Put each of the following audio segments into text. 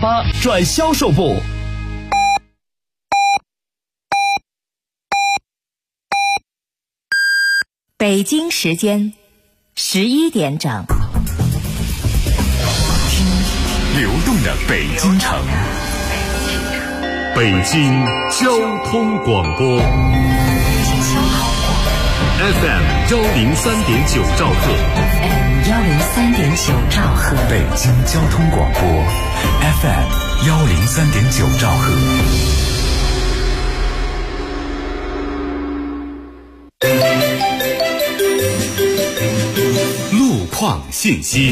发转销售部。 北京时间11点整。 流动的北京城，北京交通广播 FM 103.9兆赫， 103.9兆赫， 北京交通广播 FM 103.9兆赫。路况信息。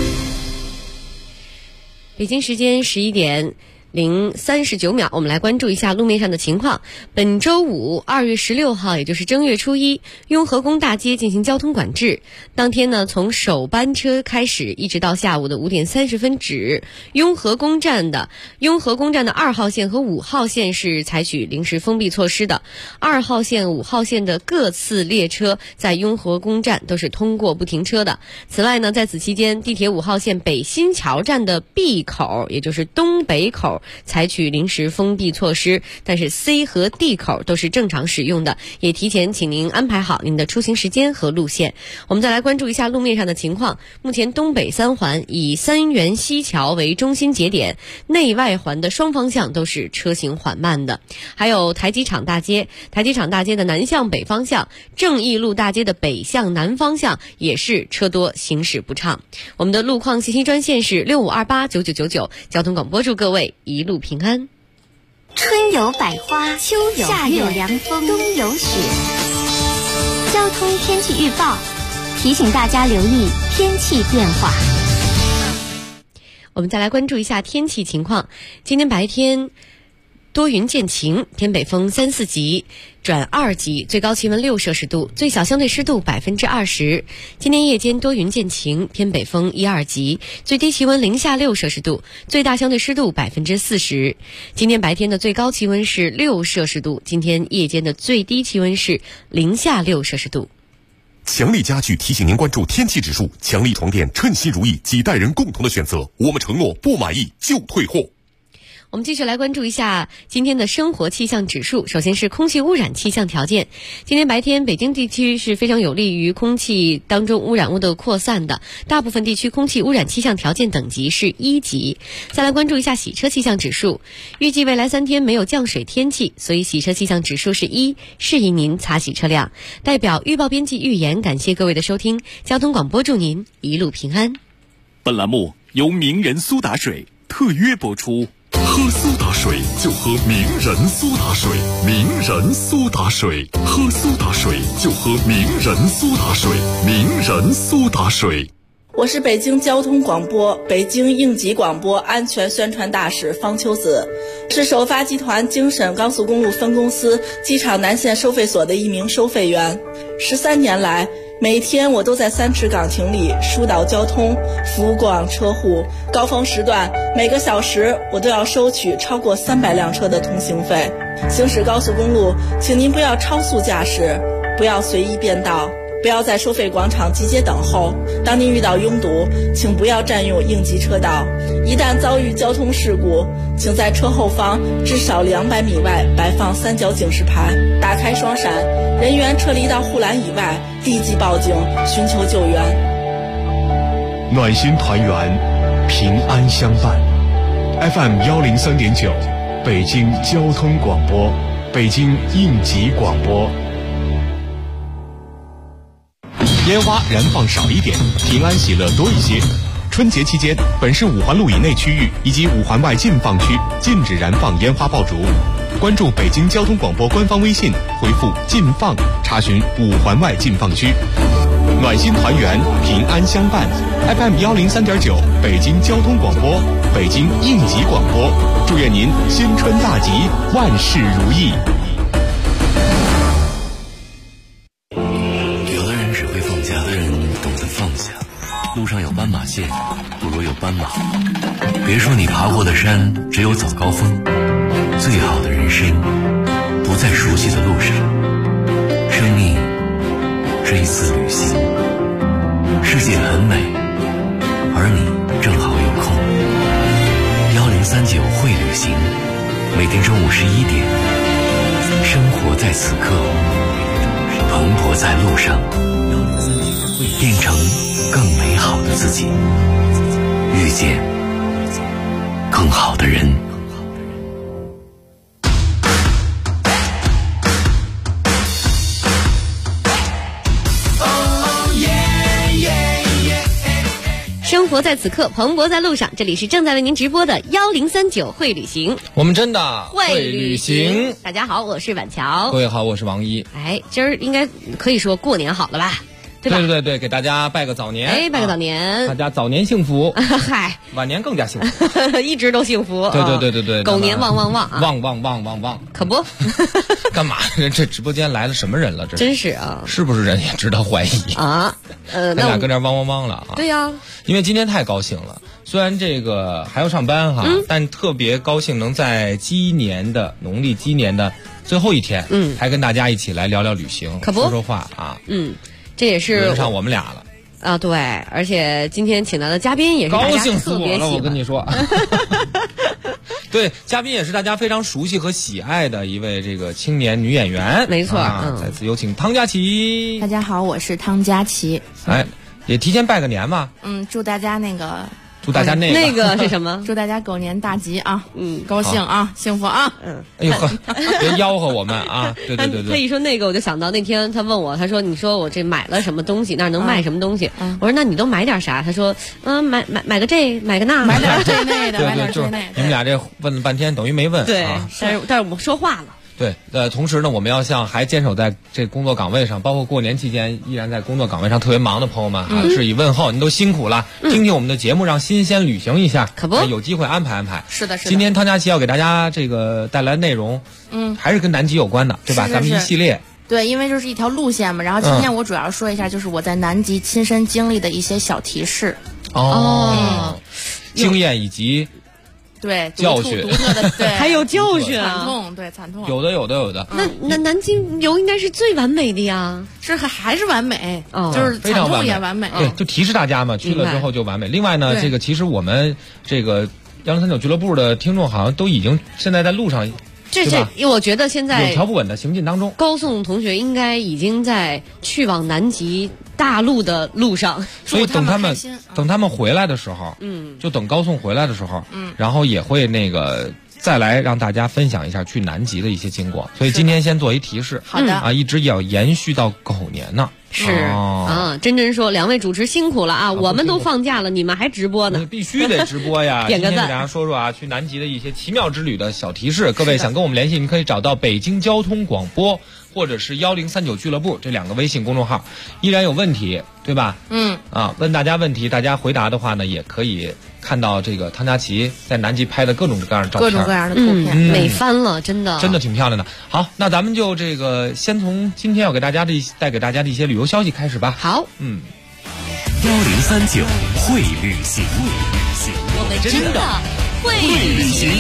北京时间11点39秒，我们来关注一下路面上的情况。本周五2月16号，也就是正月初一，雍和宫大街进行交通管制。当天呢，从首班车开始，一直到下午的5点30分止，雍和宫站的2号线和5号线是采取临时封闭措施的。2号线、5号线的各次列车在雍和宫站都是通过不停车的。此外呢，在此期间，地铁5号线北新桥站的 B 口，也就是东北口，采取临时封闭措施，但是 C 和 D 口都是正常使用的，也提前请您安排好您的出行时间和路线。我们再来关注一下路面上的情况。目前东北三环以三元西桥为中心节点，内外环的双方向都是车行缓慢的。还有台机场大街的南向北方向，正义路大街的北向南方向也是车多，行驶不畅。我们的路况信息专线是65289999，交通广播祝各位一路平安。 春有百花，秋有夏有凉风，冬有雪。交通天气预报提醒大家留意天气变化。 我们再来关注一下天气情况。今天白天多云见晴，偏北风3、4级转2级，最高气温6摄氏度，最小相对湿度20%。今天夜间多云见晴，偏北风1、2级，最低气温零下6摄氏度，最大相对湿度40%。今天白天的最高气温是6摄氏度，今天夜间的最低气温是零下6摄氏度。 强力家具提醒您关注天气指数，强力床垫称心如意，几代人共同的选择，我们承诺不满意就退货。 我们继续来关注一下今天的生活气象指数。首先是空气污染气象条件。今天白天北京地区是非常有利于空气当中污染物的扩散的，大部分地区空气污染气象条件等级是1级。再来关注一下洗车气象指数。预计未来3天没有降水天气，所以洗车气象指数是1，适宜您擦洗车辆。代表预报编辑预言，感谢各位的收听，交通广播祝您一路平安。 本栏目由名人苏打水特约播出。 喝苏打水就喝名人苏打水，名人苏打水，喝苏打水就喝名人苏打水，名人苏打水。 我是北京交通广播北京应急广播安全宣传大使方秋子，是首发集团京沈高速公路分公司机场南线收费所的一名收费员。13年来，每天我都在3池岗亭里疏导交通，服务过往车户。高峰时段，每个小时我都要收取超过300辆车的通行费。行驶高速公路，请您不要超速驾驶，不要随意变道，不要在收费广场集结等候。当您遇到拥堵，请不要占用应急车道。一旦遭遇交通事故，请在车后方至少200米外摆放3角警示牌，打开双闪，人员撤离到护栏以外，立即报警寻求救援。 暖心团圆，平安相伴。FM 103.9，北京交通广播，北京应急广播。烟花燃放少一点，平安喜乐多一些。春节期间，本市5环路以内区域以及5环外禁放区禁止燃放烟花爆竹。关注北京交通广播官方微信，回复“禁放”查询5环外禁放区。暖心团圆，平安相伴。FM 103.9，北京交通广播，北京应急广播。祝愿您新春大吉，万事如意。 有的人只会放假，有的人懂得放下。路上有斑马线，不如有斑马。别说你爬过的山只有早高峰，最好的人生不在熟悉的路上。生命是一次旅行，世界很美，而你正好有空。 1039会旅行，每天中午11点，生活在此刻，蓬勃在路上，变成更美好的自己，遇见更好的人。 生活在此刻，蓬勃在路上。这里是正在为您直播的1039会旅行， 我们真的会旅行。 大家好，我是婉乔。 各位好，我是王一。 哎，今儿应该可以说过年好了吧？对吧？ 对，给大家拜个早年。 哎，拜个早年， 大家早年幸福。 嗨， 晚年更加幸福。 一直都幸福。 对， 狗年旺旺旺啊！ 旺， 可不。 干嘛？这直播间来了什么人了？这真是啊！ 是不是人也值得怀疑啊？ 咱俩跟这汪了啊！ 对呀， 因为今天太高兴了，虽然这个还要上班哈，但特别高兴能在农历鸡年的最后一天，还跟大家一起来聊聊旅行， 可不说话啊， 这也是轮上我们俩了啊！对，而且今天请到的嘉宾也是高兴死我了， 我跟你说。对，嘉宾也是大家非常熟悉和喜爱的一位这个青年女演员， 没错。 再次有请汤佳琪。 大家好，我是汤佳琪。 哎，也提前拜个年嘛。 祝大家祝大家那个是什么？ 祝大家狗年大吉啊！高兴啊，幸福啊！ 哎呦呵，别吆喝我们啊！对。 他一说那个，我就想到那天他问我，他说：“你说我这买了什么东西？那儿能卖什么东西？”我说：“那你都买点啥？”他说：“买个这，买个那， 买点这那的，买点这那的。”你们俩这问了半天，等于没问。 对，但是我说话了。 对，同时呢，我们要向还坚守在这工作岗位上，包括过年期间依然在工作岗位上特别忙的朋友们啊，致以问候。您都辛苦了，听听我们的节目，让新鲜旅行一下， 可不， 有机会安排安排。 是的。 今天汤佳琪要给大家这个带来内容，还是跟南极有关的，对吧？咱们一系列。 对，因为这是一条路线嘛。然后今天我主要说一下，就是我在南极亲身经历的一些小提示。 经验以及。 对， 教训独特的，对， 还有教训啊，惨痛， 有的。 那南京游应该是最完美的呀， 还是完美，就是惨痛也完美。 对，就提示大家嘛，去了之后就完美。另外呢，这个其实我们这个1039俱乐部的听众好像都已经现在在路上。 我觉得现在有条不紊的行进当中， 高颂同学应该已经在去往南极大陆的路上， 所以等他们回来的时候，就等高颂回来的时候，然后也会再来让大家分享一下去南极的一些经过。所以今天先做一提示， 好的啊，一直也要延续到狗年呢。 是真说两位主持辛苦了啊！我们都放假了，你们还直播呢？ 必须得直播呀！ 点个赞。 今天给大家说说啊，去南极的一些奇妙之旅的小提示。各位想跟我们联系，你可以找到北京交通广播或者是1039俱乐部这两个微信公众号。依然有问题，对吧？问大家问题，大家回答的话呢，也可以看到这个汤佳琪在南极拍的各种各样的照片， 各种各样的图片， 美翻了，真的挺漂亮的。好，那咱们就这个先从今天要带给大家的一些旅游消息开始吧。 好 ，1039会旅行， 我们真的会旅行。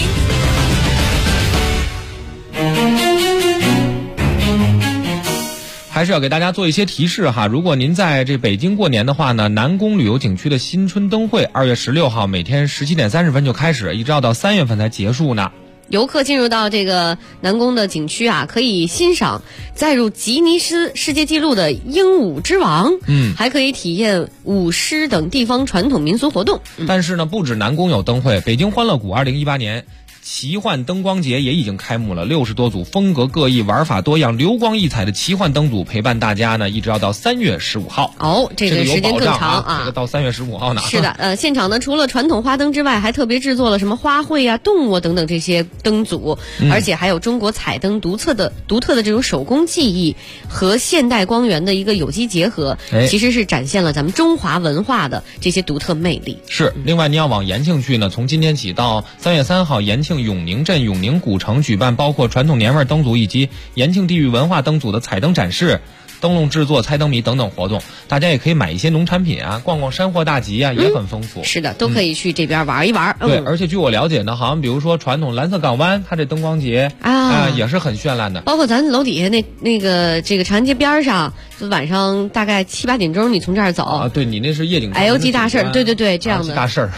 还是要给大家做一些提示哈，如果您在这北京过年的话呢，南宫旅游景区的新春灯会2月16号每天17点30分就开始，一直要到3月份才结束呢。 游客进入到这个南宫的景区啊，可以欣赏载入吉尼斯世界纪录的鹦鹉之王，还可以体验舞狮等地方传统民俗活动。 但是呢，不止南宫有灯会，北京欢乐谷2018年奇幻灯光节也已经开幕了，60多组风格各异、玩法多样、流光溢彩的奇幻灯组陪伴大家呢，一直要到3月15号。 这个时间更长啊， 这个到3月15号呢。 是的，现场呢除了传统花灯之外，还特别制作了什么花卉啊、动物等等这些灯组，而且还有中国彩灯独特的这种手工技艺和现代光源的一个有机结合，其实是展现了咱们中华文化的这些独特魅力。 是，另外您要往延庆去呢，从今天起到3月3号，延庆永宁镇永宁古城举办包括传统年味灯组以及延庆地域文化灯组的彩灯展示、灯笼制作、猜灯谜等等活动，大家也可以买一些农产品啊，逛逛山货大集啊，也很丰富。 是的，都可以去这边玩一玩。 对，而且据我了解呢，好像比如说传统蓝色港湾，它这灯光节也是很绚烂的。 包括咱楼底下那个这个长安街边上晚上大概7、8点钟你从这儿走啊，对你那是夜景 LG 大厦，对，这样的大厦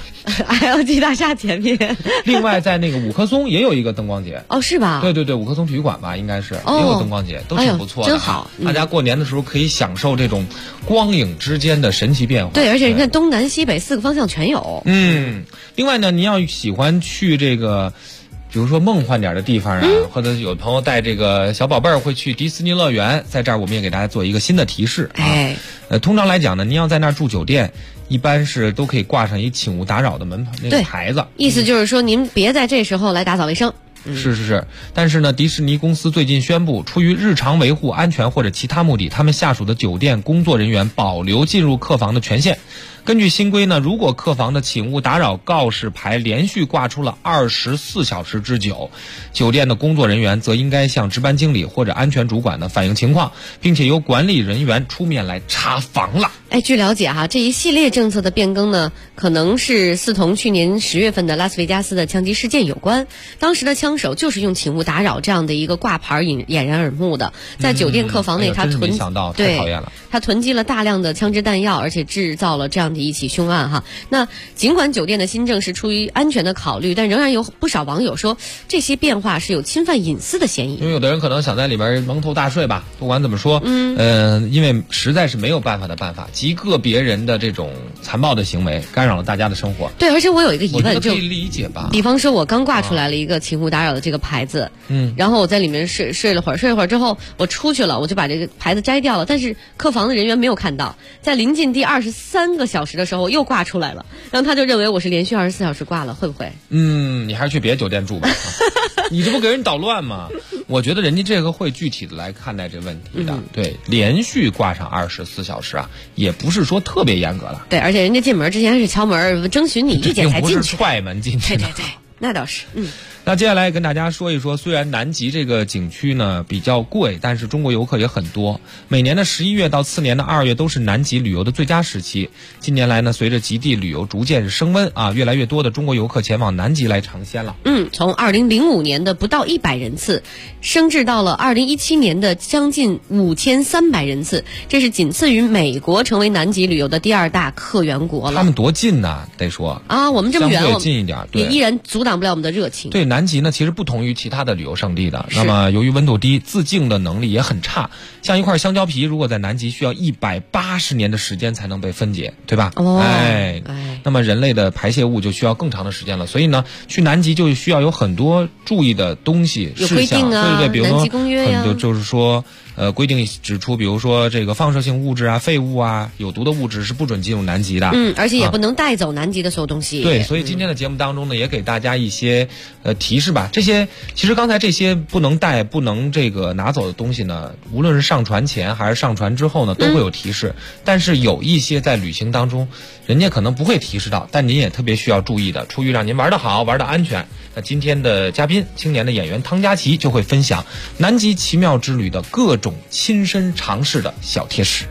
LG 大厦前面。 另外在那个五棵松也有一个灯光节， 哦，是吧？ 对，五棵松体育馆吧，应该是也有灯光节，都挺不错的， 真好。 大家过年的时候可以享受这种光影之间的神奇变化。 对，而且你看东南西北4个方向全有。 另外呢，你要喜欢去这个，比如说梦幻点的地方啊，或者有朋友带这个小宝贝儿会去迪士尼乐园，在这儿我们也给大家做一个新的提示啊。通常来讲呢，您要在那儿住酒店，一般是都可以挂上一请勿打扰的那个牌子， 意思就是说您别在这时候来打扫卫生。 是，但是呢，迪士尼公司最近宣布，出于日常维护安全或者其他目的，他们下属的酒店工作人员保留进入客房的权限。根据新规呢，如果客房的请勿打扰告示牌连续挂出了24小时之久，酒店的工作人员则应该向值班经理或者安全主管呢反映情况，并且由管理人员出面来查房了。 据了解哈，这一系列政策的变更呢，可能是似同去年10月份的拉斯维加斯的枪击事件有关。当时的枪手就是用请勿打扰这样的一个挂牌俨然耳目的，在酒店客房内他没想到，太讨厌了。 他囤积了大量的枪支弹药，而且制造了这样的一起凶案哈。那尽管酒店的新政是出于安全的考虑，但仍然有不少网友说这些变化是有侵犯隐私的嫌疑。 因为有的人可能想在里边蒙头大睡吧，不管怎么说，因为实在是没有办法的办法，极个别人的这种残暴的行为干扰了大家的生活。 对，而且我有一个疑问， 就可以理解吧。 比方说我刚挂出来了一个请勿打扰的这个牌子，然后我在里面睡了会儿之后我出去了，我就把这个牌子摘掉了，但是客房的人员没有看到，在临近第23个小时的时候又挂出来了，然后他就认为我是连续24小时挂了，会不会？ 你还是去别酒店住吧，你这不给人捣乱吗？我觉得人家这个会具体的来看待这问题的。对，连续挂上24小时啊，也不是说特别严格了。 对，而且人家进门之前是敲门征询你意见才进去， 并不是踹门进去的。 对，那倒是。 那接下来跟大家说一说，虽然南极这个景区呢比较贵，但是中国游客也很多。每年的11月到次年的2月都是南极旅游的最佳时期。近年来呢，随着极地旅游逐渐升温啊，越来越多的中国游客前往南极来尝鲜了。 从2005年的不到100人次，升至到了2017年的将近5300人次，这是仅次于美国成为南极旅游的第2大客源国了。 他们多近呐，得说啊，我们这么远， 相对近一点，对， 也依然阻挡不了我们的热情。 对，南极呢其实不同于其他的旅游胜地的，那么由于温度低，自净的能力也很差。像一块香蕉皮，如果在南极需要180年的时间才能被分解，对吧？那么人类的排泄物就需要更长的时间了。所以呢，去南极就需要有很多注意的东西有规定啊， 对，比如说南极公约呀， 就是说规定指出，比如说这个放射性物质啊、废物啊、有毒的物质是不准进入南极的。 而且也不能带走南极的所有东西。 对，所以今天的节目当中呢，也给大家一些提示吧。这些其实刚才这些不能带、不能这个拿走的东西呢，无论是上船前还是上船之后呢，都会有提示。但是有一些在旅行当中，人家可能不会提示到，但您也特别需要注意的，出于让您玩得好、玩得安全。那今天的嘉宾，青年的演员汤佳琪就会分享南极奇妙之旅的各种亲身尝试的小贴士。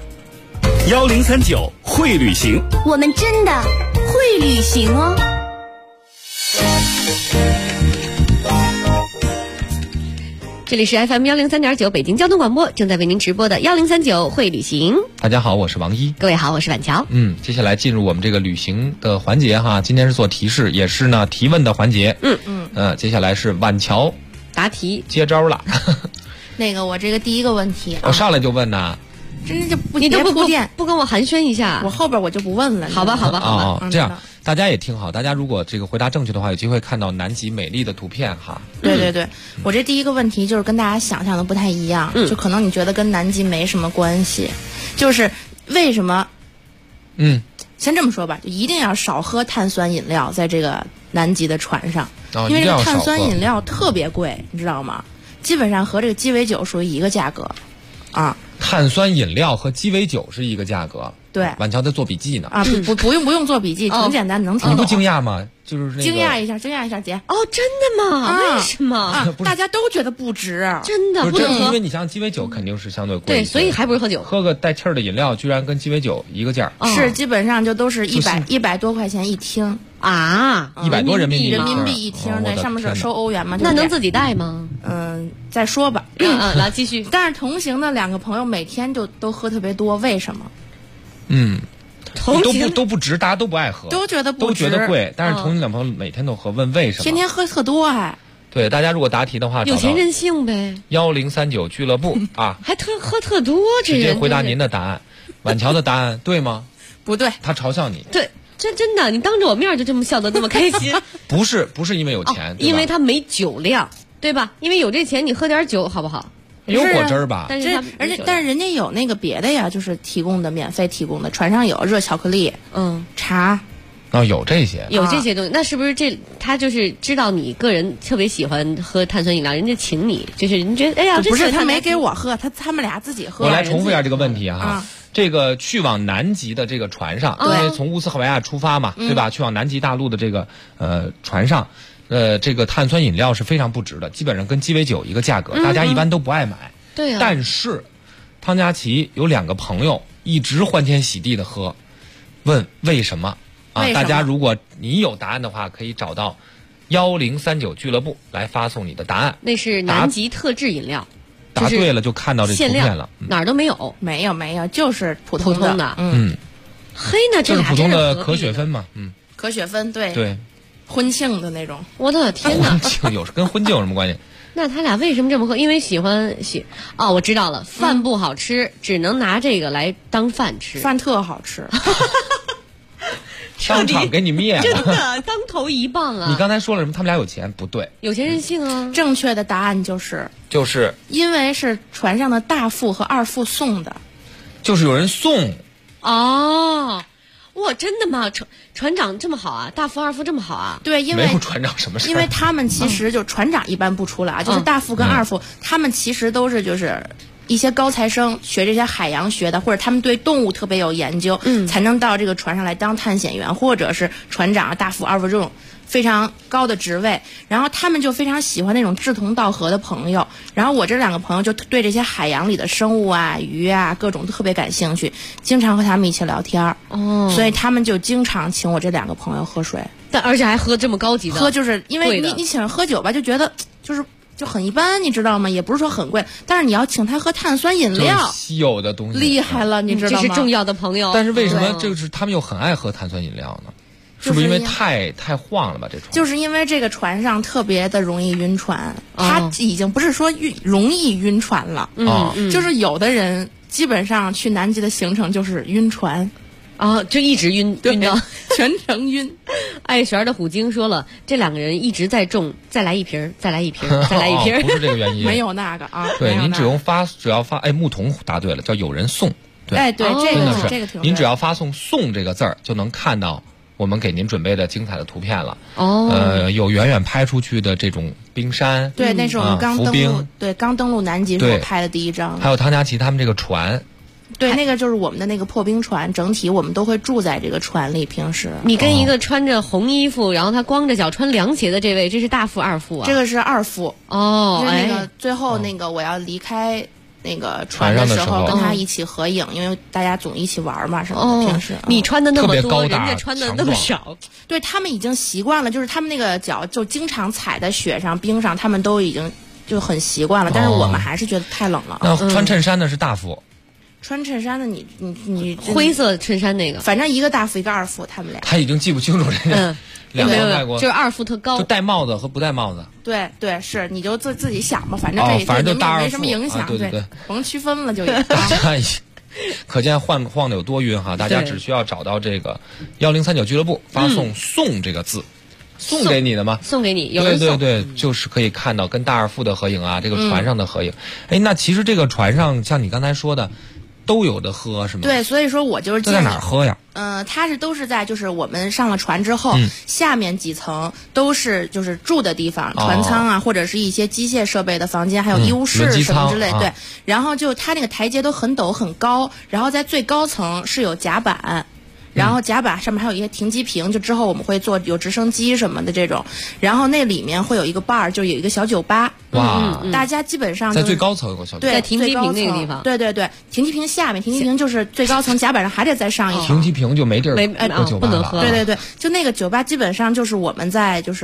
1039会旅行， 我们真的会旅行哦。 这里是 FM 103.9北京交通广播，正在为您直播的1039会旅行。 大家好，我是王一。 各位好，我是婉乔。 接下来进入我们这个旅行的环节哈，今天是做提示，也是呢提问的环节。接下来是婉乔答题接招了。 那个我这个第一个问题我上来就问呐。 真的就不你都不跟我寒暄一下， 我后边我就不问了。 好吧。 这样大家也听好，大家如果这个回答正确的话，有机会看到南极美丽的图片哈。 对，我这第一个问题就是跟大家想象的不太一样，就可能你觉得跟南极没什么关系，就是为什么？先这么说吧，就一定要少喝碳酸饮料，在这个南极的船上，因为这个碳酸饮料特别贵，你知道吗？基本上和这个鸡尾酒属于一个价格啊。 碳酸饮料和鸡尾酒是一个价格。 对， 婉乔在做笔记呢。 不用做笔记，挺简单，能听懂。 你不惊讶吗？就是惊讶一下，姐。 哦，真的吗？为什么？ 大家都觉得不值， 真的不能，因为你像鸡尾酒肯定是相对贵， 对，所以还不如喝酒。 喝个带气儿的饮料，居然跟鸡尾酒一个价。 是基本上就都是100多块钱一听啊 ，100多人民币一听，对，上面是收欧元嘛。 那能自己带吗？ 再说吧， 来继续。 但是同行的2个朋友每天就都喝特别多，为什么？ 都不值，大家都不爱喝， 都觉得不值， 都觉得贵，但是同行2朋友每天都喝，问为什么？ 天天喝特多还。 对，大家如果答题的话， 有钱任性呗。 1039俱乐部啊， 还喝特多，这人直接回答您的答案。婉乔的答案对吗？ 不对， 他嘲笑你。 对，真的，你当着我面就这么笑得这么开心。 不是因为有钱， 因为他没酒量，对吧？因为有这钱，你喝点酒好不好？ 有果汁儿吧？ 但是人家有那个别的呀，就是提供的免费提供的，船上有热巧克力，茶。 有这些， 有这些东西，那是不是他就是知道你个人特别喜欢喝碳酸饮料，人家请你，就是人觉得哎呀， 不是他没给我喝，他们俩自己喝。 我来重复一下这个问题哈，这个去往南极的这个船上，因为从乌斯赫维亚出发嘛，对吧？去往南极大陆的这个船上，这个碳酸饮料是非常不值的，基本上跟鸡尾酒一个价格，大家一般都不爱买。 对啊。 但是汤佳琪有2个朋友一直欢天喜地的喝，问为什么？大家如果你有答案的话，可以找到1039俱乐部来发送你的答案。 那是南极特制饮料， 答对了就看到这图片了。 哪儿都没有， 没有，就是普通的。 嘿，那这就是普通的可雪芬嘛， 可雪芬对， 婚庆的那种。 我的天哪， 婚庆跟婚庆有什么关系？ 那他俩为什么这么喝？因为喜欢我知道了，饭不好吃，只能拿这个来当饭吃。 饭特好吃。 当场给你灭了， 真的当头一棒啊！ 你刚才说了什么？他们俩有钱？不对， 有钱任性啊！ 正确的答案就是因为是船上的大副和二副送的， 就是有人送。 哇，真的吗？船长这么好啊？大副二副这么好啊？ 对，因为没有船长什么事， 因为他们其实就船长一般不出来啊，就是大副跟二副，他们其实都是就是一些高材生学这些海洋学的，或者他们对动物特别有研究，才能到这个船上来当探险员，或者是船长、大副、二副这种非常高的职位。然后他们就非常喜欢那种志同道合的朋友。然后我这2个朋友就对这些海洋里的生物啊、鱼啊各种都特别感兴趣，经常和他们一起聊天。所以他们就经常请我这2个朋友喝水， 而且还喝这么高级的。 喝就是因为你请人喝酒吧，就觉得就很一般，你知道吗？也不是说很贵，但是你要请他喝碳酸饮料， 稀有的东西， 厉害了，你知道吗？ 这是重要的朋友。 但是为什么就是他们又很爱喝碳酸饮料呢？是不是因为太晃了吧？这船就是因为这个船上特别的容易晕船，它已经不是说容易晕船了，就是有的人基本上去南极的行程就是晕船。 就一直晕到全程晕。 爱璇的虎鲸说了，这2个人一直在中，再来一瓶，再来一瓶，再来一瓶。 不是这个原因， 没有那个啊。 对，您只要发，牧童答对了，叫有人送。 对，这个这个挺。 您只要发送"送"这个字儿，就能看到我们给您准备的精彩的图片了。有远远拍出去的这种冰山， 对，那是我们刚登陆南极时候拍的第一张。 还有汤佳琪他们这个船。 对，那个就是我们的那个破冰船，整体我们都会住在这个船里。平时你跟一个穿着红衣服，然后他光着脚穿凉鞋的这位，这是大副二副啊？ 这个是二副那个最后那个我要离开那个船的时候，跟他一起合影，因为大家总一起玩嘛什么的。平时你穿的那么多，人家穿的那么少， 对他们已经习惯了，就是他们那个脚就经常踩在雪上、冰上，他们都已经就很习惯了。但是我们还是觉得太冷了。 那穿衬衫的是大副。 穿衬衫的你灰色衬衫那个， 反正一个大副一个二副，他们俩。 他已经记不清楚人家两个外国， 就是二副特高， 就戴帽子和不戴帽子。 对，是你就自己想吧，反正这反正就大二副没什么影响， 对， 甭区分了就也。 可见晃的有多晕哈！大家只需要找到这个1039俱乐部，发送"送"这个字。送给你的吗？ 送给你， 对，就是可以看到跟大二副的合影啊，这个船上的合影。那其实这个船上像你刚才说的，都有的喝是吗？ 对，所以说我就是在哪儿喝呀？ 都是在就是我们上了船之后，下面几层都是就是住的地方，船舱啊，或者是一些机械设备的房间，还有医务室什么之类。对，然后就它那个台阶都很陡很高，然后在最高层是有甲板。然后甲板上面还有一些停机坪，就之后我们会做有直升机什么的这种，然后那里面会有一个 bar， 就有一个小酒吧。 哇， 大家基本上在最高层有个小酒吧， 对， 在停机坪那个地方。 对，停机坪下面，停机坪就是最高层，甲板上还得再上一层。 停机坪就没地儿喝酒吧， 不能喝。 对，就那个酒吧基本上就是我们在就是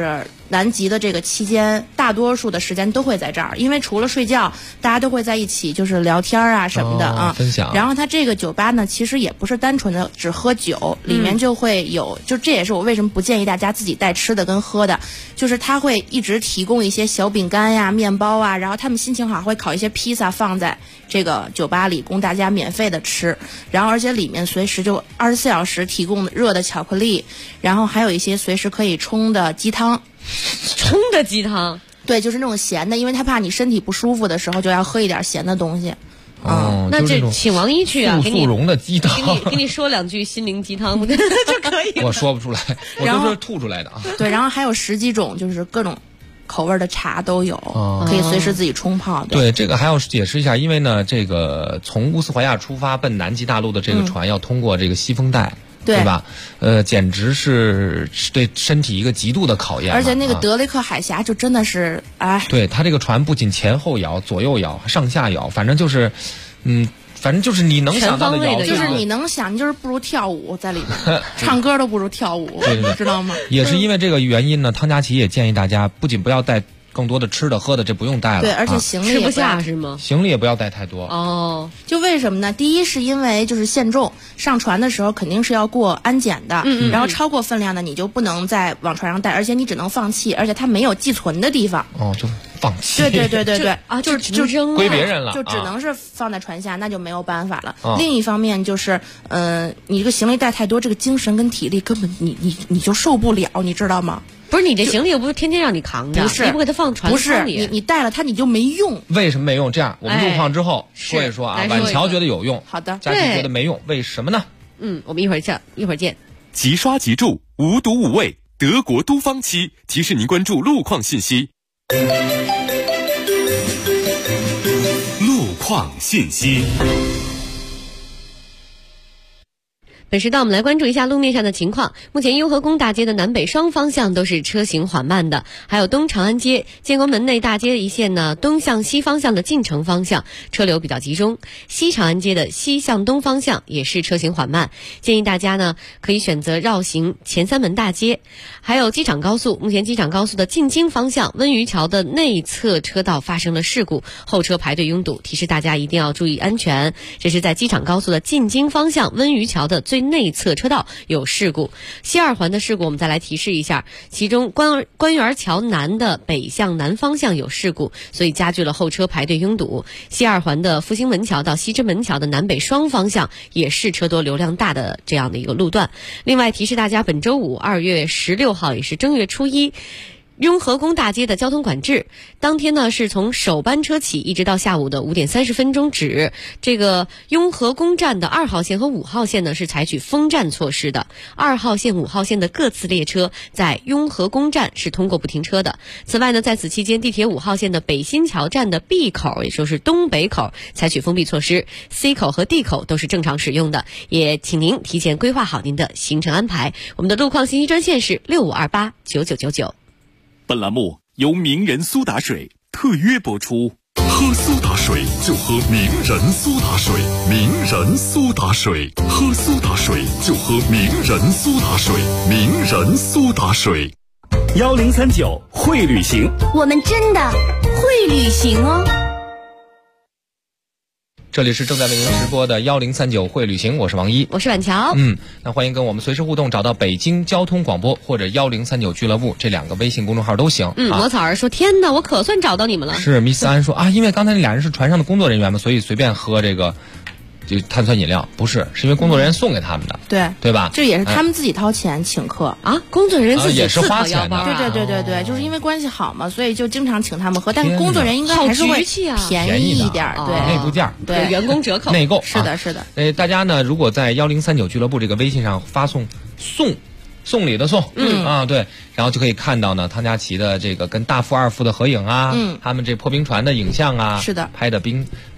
南极的这个期间，大多数的时间都会在这儿，因为除了睡觉，大家都会在一起就是聊天啊什么的啊， 分享。 然后它这个酒吧呢，其实也不是单纯的只喝酒，里面就会有，就这也是我为什么不建议大家自己带吃的跟喝的，就是它会一直提供一些小饼干呀、面包啊，然后他们心情好会烤一些披萨放在这个酒吧里供大家免费的吃，然后而且里面随时就24小时提供热的巧克力，然后还有一些随时可以冲的鸡汤。 冲的鸡汤， 对，就是那种咸的，因为他怕你身体不舒服的时候就要喝一点咸的东西。 那这请王一去啊， 速溶的鸡汤， 给你说2句心灵鸡汤，我觉得就可以。 我说不出来，我都是吐出来的啊。 对，然后还有10几种，就是各种口味的茶都有，可以随时自己冲泡。 对，这个还要解释一下，因为呢，这个从乌斯怀亚出发奔南极大陆的这个船要通过这个西风带。对吧？简直是对身体一个极度的考验。 而且那个德雷克海峡就真的是，哎。 对，它这个船不仅前后摇、左右摇、上下摇，反正就是，反正就是你能想到的摇， 就是你能想，你就是不如跳舞在里面，唱歌都不如跳舞，知道吗？ 也是因为这个原因呢，汤佳琪也建议大家不仅不要带更多的吃的喝的，这不用带了。 对，而且行李吃不下是吗？ 行李也不要带太多。 哦， 就为什么呢？第一是因为就是限重，上船的时候肯定是要过安检的，然后超过分量的你就不能再往船上带，而且你只能放弃，而且它没有寄存的地方。 哦，就放弃。 对啊，就扔归别人了， 就只能是放在船下，那就没有办法了。另一方面就是，你这个行李带太多，这个精神跟体力根本你就受不了，你知道吗？ 不是你这行李又不是天天让你扛着， 不是你不给他放船不是你带了它你就没用。 为什么没用？这样我们路况之后说一说啊。婉乔觉得有用， 好的， 佳琪觉得没用，为什么呢？ 我们一会儿见。 即刷即住，无毒无味，德国都芳漆提示您关注路况信息。路况信息。 本时段我们来关注一下路面上的情况。目前雍和宫大街的南北双方向都是车行缓慢的，还有东长安街、建国门内大街一线呢，东向西方向的进城方向车流比较集中。西长安街的西向东方向也是车行缓慢，建议大家呢可以选择绕行前三门大街。还有机场高速，目前机场高速的进京方向温榆桥的内侧车道发生了事故，后车排队拥堵，提示大家一定要注意安全。这是在机场高速的进京方向温榆桥的最内侧车道有事故。西二环的事故我们再来提示一下，其中官园桥南的北向南方向有事故，所以加剧了后车排队拥堵。西二环的复兴门桥到西直门桥的南北双方向也是车多流量大的这样的一个路段。另外提示大家，本周五2月16号也是正月初一，雍和宫大街的交通管制，当天呢是从首班车起一直到下午的5点30分钟止。这个雍和宫站的2号线和5号线呢是采取封站措施的，2号线、5号线的各次列车在雍和宫站是通过不停车的。此外呢，在此期间，地铁5号线的北新桥站的 B 口，也就是东北口，采取封闭措施 ，C 口和 D 口都是正常使用的，也请您提前规划好您的行程安排。我们的路况信息专线是65289999。 本栏目由名人苏打水特约播出。 喝苏打水就喝名人苏打水，名人苏打水，喝苏打水就喝名人苏打水，名人苏打水。 1039会旅行， 我们真的会旅行哦。 这里是正在为您直播的1039会旅行，我是王一， 我是婉乔。 那欢迎跟我们随时互动，找到北京交通广播或者1039俱乐部这2个微信公众号都行。 魔草儿说：“天哪，我可算找到你们了。” 是 Miss 安说啊，因为刚才那俩人是船上的工作人员嘛，所以随便喝这个就碳酸饮料，不是，是因为工作人员送给他们的，对吧？ 这也是他们自己掏钱请客啊，工作人员自己也是花钱的， 对，就是因为关系好嘛，所以就经常请他们喝，但工作人员应该还是会便宜一点，对， 内部价， 对， 员工折扣， 内购， 是的。 大家呢，如果在1039俱乐部这个微信上发送送礼的送，对，然后就可以看到呢，汤佳琪的这个跟大副、二副的合影啊，他们这破冰船的影像啊， 是的， 拍的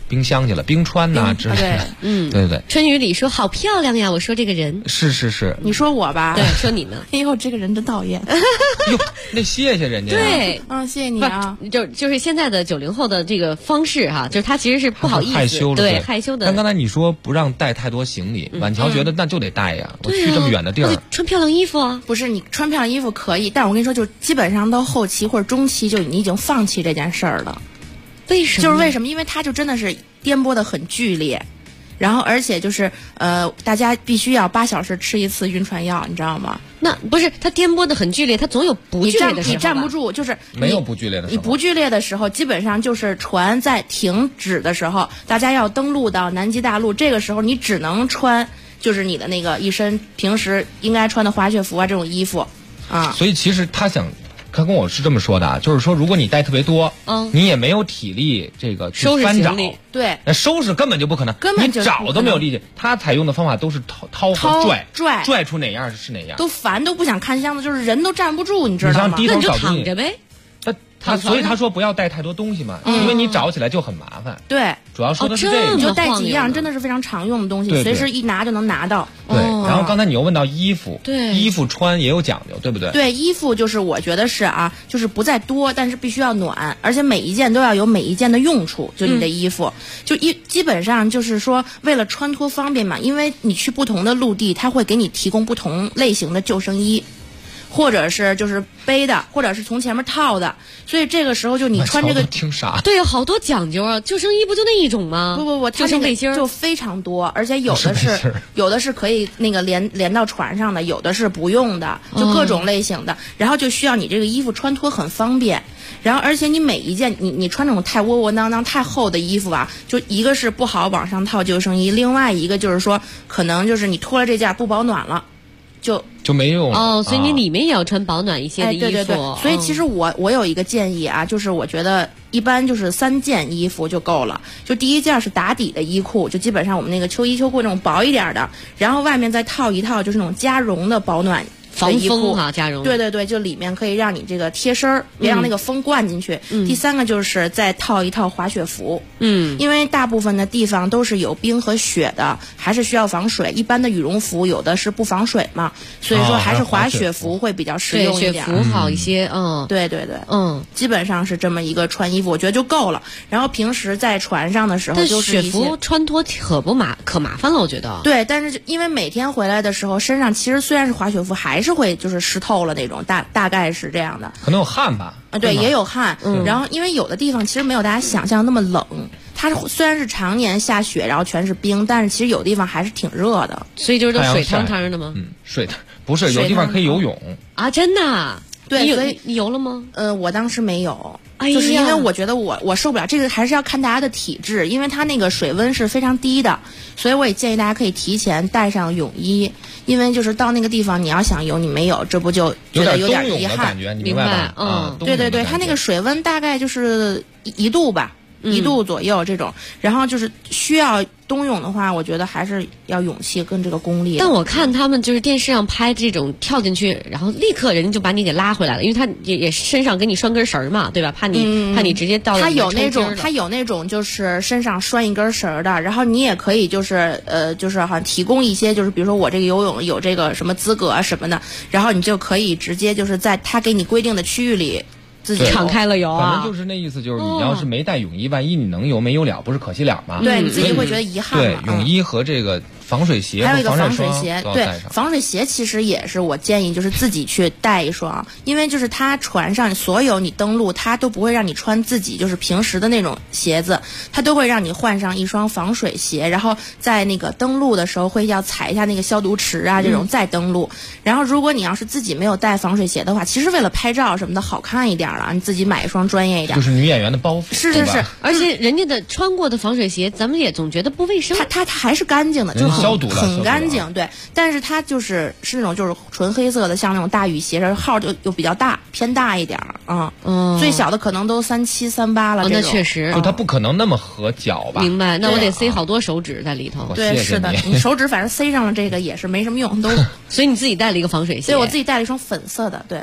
冰箱去了，冰川呐之类的。对。 春雨里说好漂亮呀，我说这个人是。 你说我吧？ 对，说你呢？ 哎呦，这个人真讨厌。 哟，那谢谢人家。 对， 谢谢你啊。 就是现在的90后的这个方式哈，就是他其实是不好意思， 害羞了， 对，害羞的。 但刚才你说不让带太多行李，婉乔觉得那就得带呀，我去这么远的地儿， 穿漂亮衣服啊。 不是，你穿漂亮衣服可以，但是我跟你说，就基本上到后期或者中期，就你已经放弃这件事儿了。 为什么？ 就是为什么？因为它就真的是颠簸的很剧烈，然后而且就是大家必须要8小时吃一次晕船药，你知道吗？ 那不是它颠簸的很剧烈，它总有不剧烈的时候。 你站不住，就是没有不剧烈的时候。 你不剧烈的时候，基本上就是船在停止的时候，大家要登陆到南极大陆，这个时候你只能穿就是你的那个一身平时应该穿的滑雪服啊这种衣服啊。 所以其实他跟我是这么说的啊，就是说如果你带特别多，你也没有体力这个去翻找， 对， 那收拾根本就不可能，你找都没有力气。他采用的方法都是掏和拽出哪样是哪样， 都烦都不想看箱子，就是人都站不住，你知道吗？ 那你就躺着呗。 所以他说不要带太多东西嘛，因为你找起来就很麻烦。 对， 主要说的是这个， 你就带几样真的是非常常用的东西，随时一拿就能拿到。 对，然后刚才你又问到衣服， 对， 衣服穿也有讲究，对不对？ 对，衣服就是我觉得是啊，就是不在多，但是必须要暖，而且每一件都要有每一件的用处。就你的衣服，基本上就是说为了穿脱方便嘛，因为你去不同的陆地，它会给你提供不同类型的救生衣。或者是就是背的，或者是从前面套的，所以这个时候就你穿这个挺傻。 对，好多讲究啊！救生衣不就那一种吗？ 不，它那个就非常多，而且有的是可以那个连到船上的，有的是不用的，就各种类型的。然后就需要你这个衣服穿脱很方便，然后而且你每一件你穿那种太窝囊囊太厚的衣服吧，就一个是不好往上套救生衣，另外一个就是说可能就是你脱了这件不保暖了。 就没用哦，所以你里面也要穿保暖一些的衣服。 对，所以其实我有一个建议啊，就是我觉得一般就是3件衣服就够了。就第一件是打底的衣裤，就基本上我们那个秋衣秋裤那种薄一点的，然后外面再套一套就是那种加绒的保暖。 防风啊，加绒。 对，就里面可以让你这个贴身儿，别让那个风灌进去。第3个就是再套一套滑雪服。因为大部分的地方都是有冰和雪的，还是需要防水。一般的羽绒服有的是不防水嘛，所以说还是滑雪服会比较实用一点。 雪服好一些， 对，基本上是这么一个穿衣服，我觉得就够了。然后平时在船上的时候，就是雪服穿脱可麻烦了，我觉得。 对，但是因为每天回来的时候，身上其实虽然是滑雪服，还是会就是湿透了那种，大概是这样的。 可能有汗吧？ 对，也有汗。然后因为有的地方其实没有大家想象那么冷，它虽然是常年下雪，然后全是冰，但是其实有地方还是挺热的。 所以就是都水汤汤的吗？ 水不是，有地方可以游泳啊？真的？ 对，所以你游了吗？ 我当时没有。就是因为我觉得我受不了这个，还是要看大家的体质，因为它那个水温是非常低的，所以我也建议大家可以提前带上泳衣，因为就是到那个地方你要想游你没有，这不就觉得有点遗憾？ 你明白吧？对，它那个水温大概就是1度吧。1度左右这种，然后就是需要冬泳的话，我觉得还是要勇气跟这个功力。 但我看他们就是电视上拍这种跳进去，然后立刻人家就把你给拉回来了，因为他也身上给你拴根绳嘛，对吧？怕你直接到。 他有那种就是身上拴一根绳的，然后你也可以就是好像提供一些就是比如说我这个游泳有这个什么资格啊什么的，然后你就可以直接就是在他给你规定的区域里。自己敞开了游啊， 反正就是那意思，就是你要是没带泳衣，万一你能游没游了，不是可惜了吗？ 对，你自己会觉得遗憾。 对，泳衣和这个防水鞋， 还有一个防水鞋，对，防水鞋其实也是我建议就是自己去带一双，因为就是它船上所有你登陆，它都不会让你穿自己就是平时的那种鞋子，它都会让你换上一双防水鞋，然后在那个登陆的时候会要踩一下那个消毒池啊这种再登陆。然后如果你要是自己没有带防水鞋的话，其实为了拍照什么的好看一点了，你自己买一双专业一点， 就是女演员的包袱。 是， 而且人家的穿过的防水鞋，咱们也总觉得不卫生。 它还是干净的，就消毒了， 很干净。对，但是它是那种就是纯黑色的，像那种大雨鞋，号就比较大，偏大一点啊。最小的可能都37、38了。 那确实， 就它不可能那么合脚吧？ 明白？那我得塞好多手指在里头。 对，是的，你手指反正塞上了这个也是没什么用，都。 所以你自己带了一个防水鞋？ 对，我自己带了一双粉色的，对。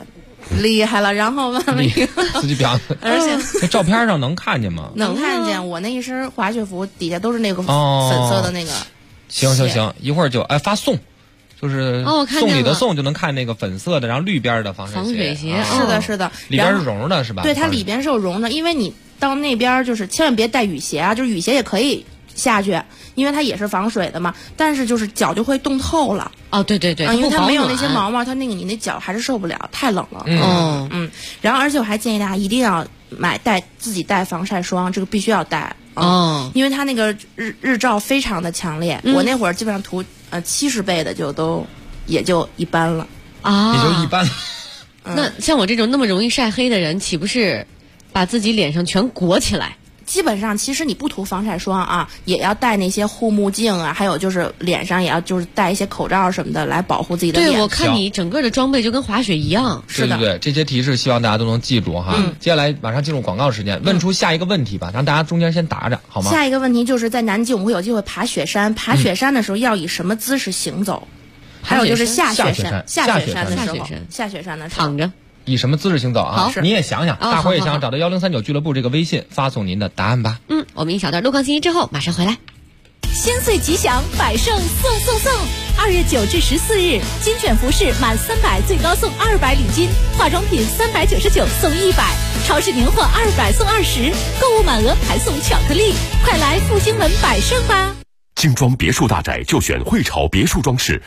厉害了。然后完了以后， 自己表， 而且这照片上能看见吗？ 能看见，我那一身滑雪服底下都是那个粉色的那个。 行，一会儿就发送。就是送礼的送就能看那个粉色的，然后绿边的防水鞋。 是的， 里边是绒的，是吧？ 对，它里边是有绒的，因为你到那边就是千万别带雨鞋啊，就是雨鞋也可以下去，因为它也是防水的嘛。但是就是脚就会冻透了。 哦，对， 因为它没有那些毛毛，它那个你那脚还是受不了，太冷了。然后而且我还建议大家一定要自己带防晒霜，这个必须要带。因为它那个日照非常的强烈，我那会儿基本上涂70倍的也就一般了也就一般。 那像我这种那么容易晒黑的人，岂不是把自己脸上全裹起来？ 基本上其实你不涂防晒霜啊，也要戴那些护目镜啊，还有就是脸上也要就是戴一些口罩什么的来保护自己的脸。 对，我看你整个的装备就跟滑雪一样。 是的， 对，这些提示希望大家都能记住哈。接下来马上进入广告时间，问出下一个问题吧，让大家中间先答着好吗？ 下一个问题就是在南极我们会有机会爬雪山，爬雪山的时候要以什么姿势行走？还有就是下雪山的时候躺着。 以什么姿势行走啊？ 好， 你也想想，大伙儿也想想，找到1039俱乐部这个微信，发送您的答案吧。 我们一小段路况信息之后马上回来。 千岁吉祥，百盛送！2月9至14日，精选服饰满300最高送200礼金，化妆品399送100，超市年货200送20，购物满额还送巧克力，快来复兴门百盛吧！ 精装别墅大宅就选汇潮别墅装饰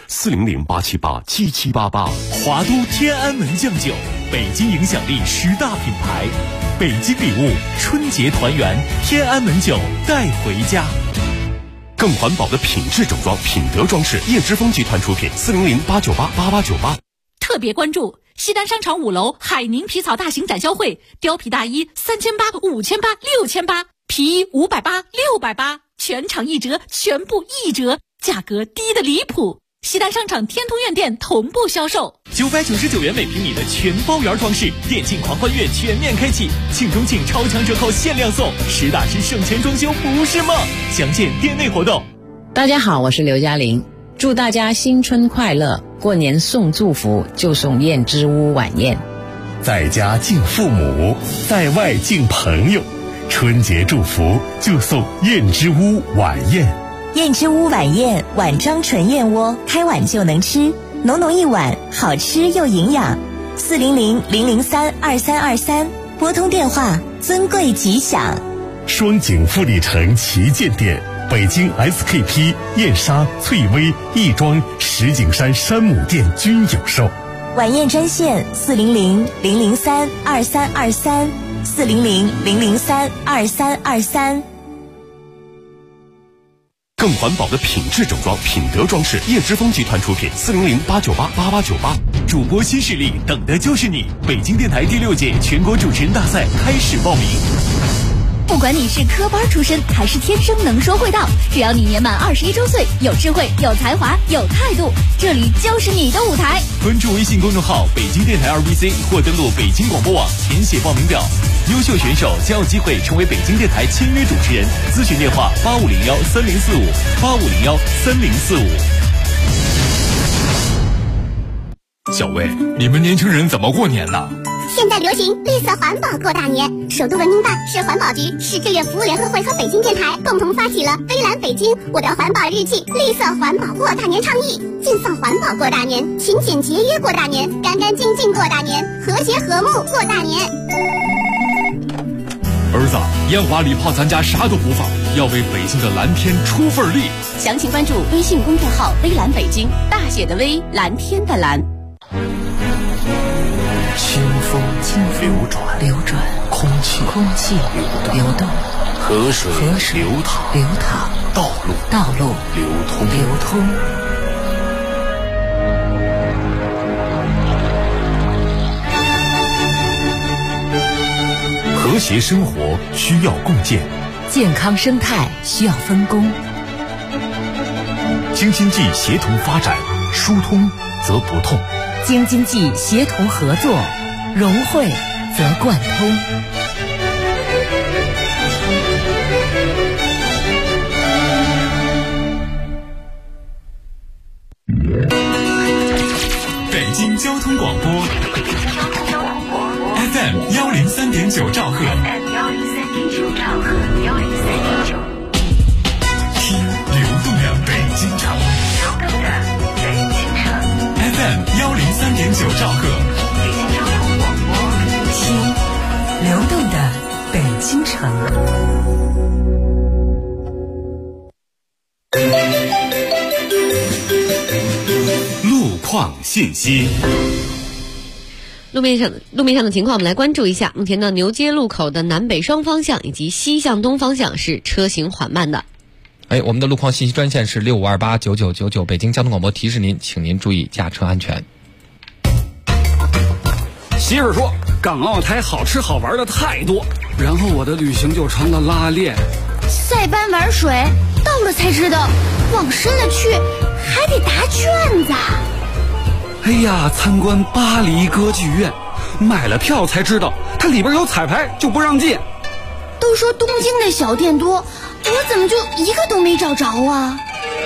，400-878-7788。 华都天安门酱酒，北京影响力10大品牌，北京礼物，春节团圆，天安门酒带回家。 更环保的品质整装，品德装饰，叶之峰集团出品，400-898-8898。 特别关注西单商场5楼海宁皮草大型展销会，貂皮大衣3800、5800、6800，皮衣580、680，全场1折，全部1折，价格低的离谱。西单商场天通苑店同步销售 ，999元每平米的全包圆装饰，电竞狂欢月全面开启，庆中庆超强折扣限量送，实打实省钱装修不是梦，详见店内活动。 大家好，我是刘嘉玲，祝大家新春快乐，过年送祝福就送燕之屋晚宴， 在家敬父母，在外敬朋友，春节祝福就送燕之屋晚宴。 燕之屋晚宴，碗装纯燕窝，开碗就能吃，浓浓一碗，好吃又营养。400-003-2323，拨通电话，尊贵吉祥。 双井富力城旗舰店，北京 SKP、燕莎、翠微、亦庄、石景山山姆店均有售。 晚宴专线400-003-2323。400-003-2323。 更环保的品质整装，品德装饰，叶之峰集团出品，400-898-8898。 主播新势力，等的就是你！北京电台第6届全国主持人大赛开始报名。 不管你是科班出身还是天生能说会道，只要你年满21周岁，有智慧、有才华、有态度，这里就是你的舞台。 关注微信公众号北京电台2BC 或登录北京广播网填写报名表，优秀选手将有机会成为北京电台签约主持人。咨询电话8501-3045，8501-3045。 小魏，你们年轻人怎么过年呢？ 现在流行绿色环保过大年，首都文明办、市环保局、市志愿服务联合会和北京电台共同发起了微蓝北京我的环保日记绿色环保过大年倡议，尽放环保过大年，勤俭节约过大年，干干净净过大年，和谐和睦过大年。 儿子，烟花礼炮咱家啥都不放，要为北京的蓝天出份力。 详情关注微信公众号微蓝北京，大写的微，蓝天的蓝。 清风流转，空气流动，河水流淌，道路流通。 和谐生活需要共建， 健康生态需要分工。 京津冀协同发展，疏通则不痛； 京津冀协同合作，融汇则贯通。 北京交通广播 103.9兆赫 FM 103.9兆赫103.9， 听流动的北京城， 流动的北京城 FM 103.9兆赫， 北京交通广播， 听流动的北京城。 路况信息。 路面上的情况，我们来关注一下。目前呢，牛街路口的南北双方向以及西向东方向是车行缓慢的。 我们的路况信息专线是65289999，北京交通广播提示您，请您注意驾车安全。 媳妇说，港澳台好吃好玩的太多，然后我的旅行就成了拉练。 塞班玩水，到了才知道，往深了去还得答卷子。 哎呀，参观巴黎歌剧院，买了票才知道它里边有彩排，就不让进。 都说东京的小店多，我怎么就一个都没找着啊？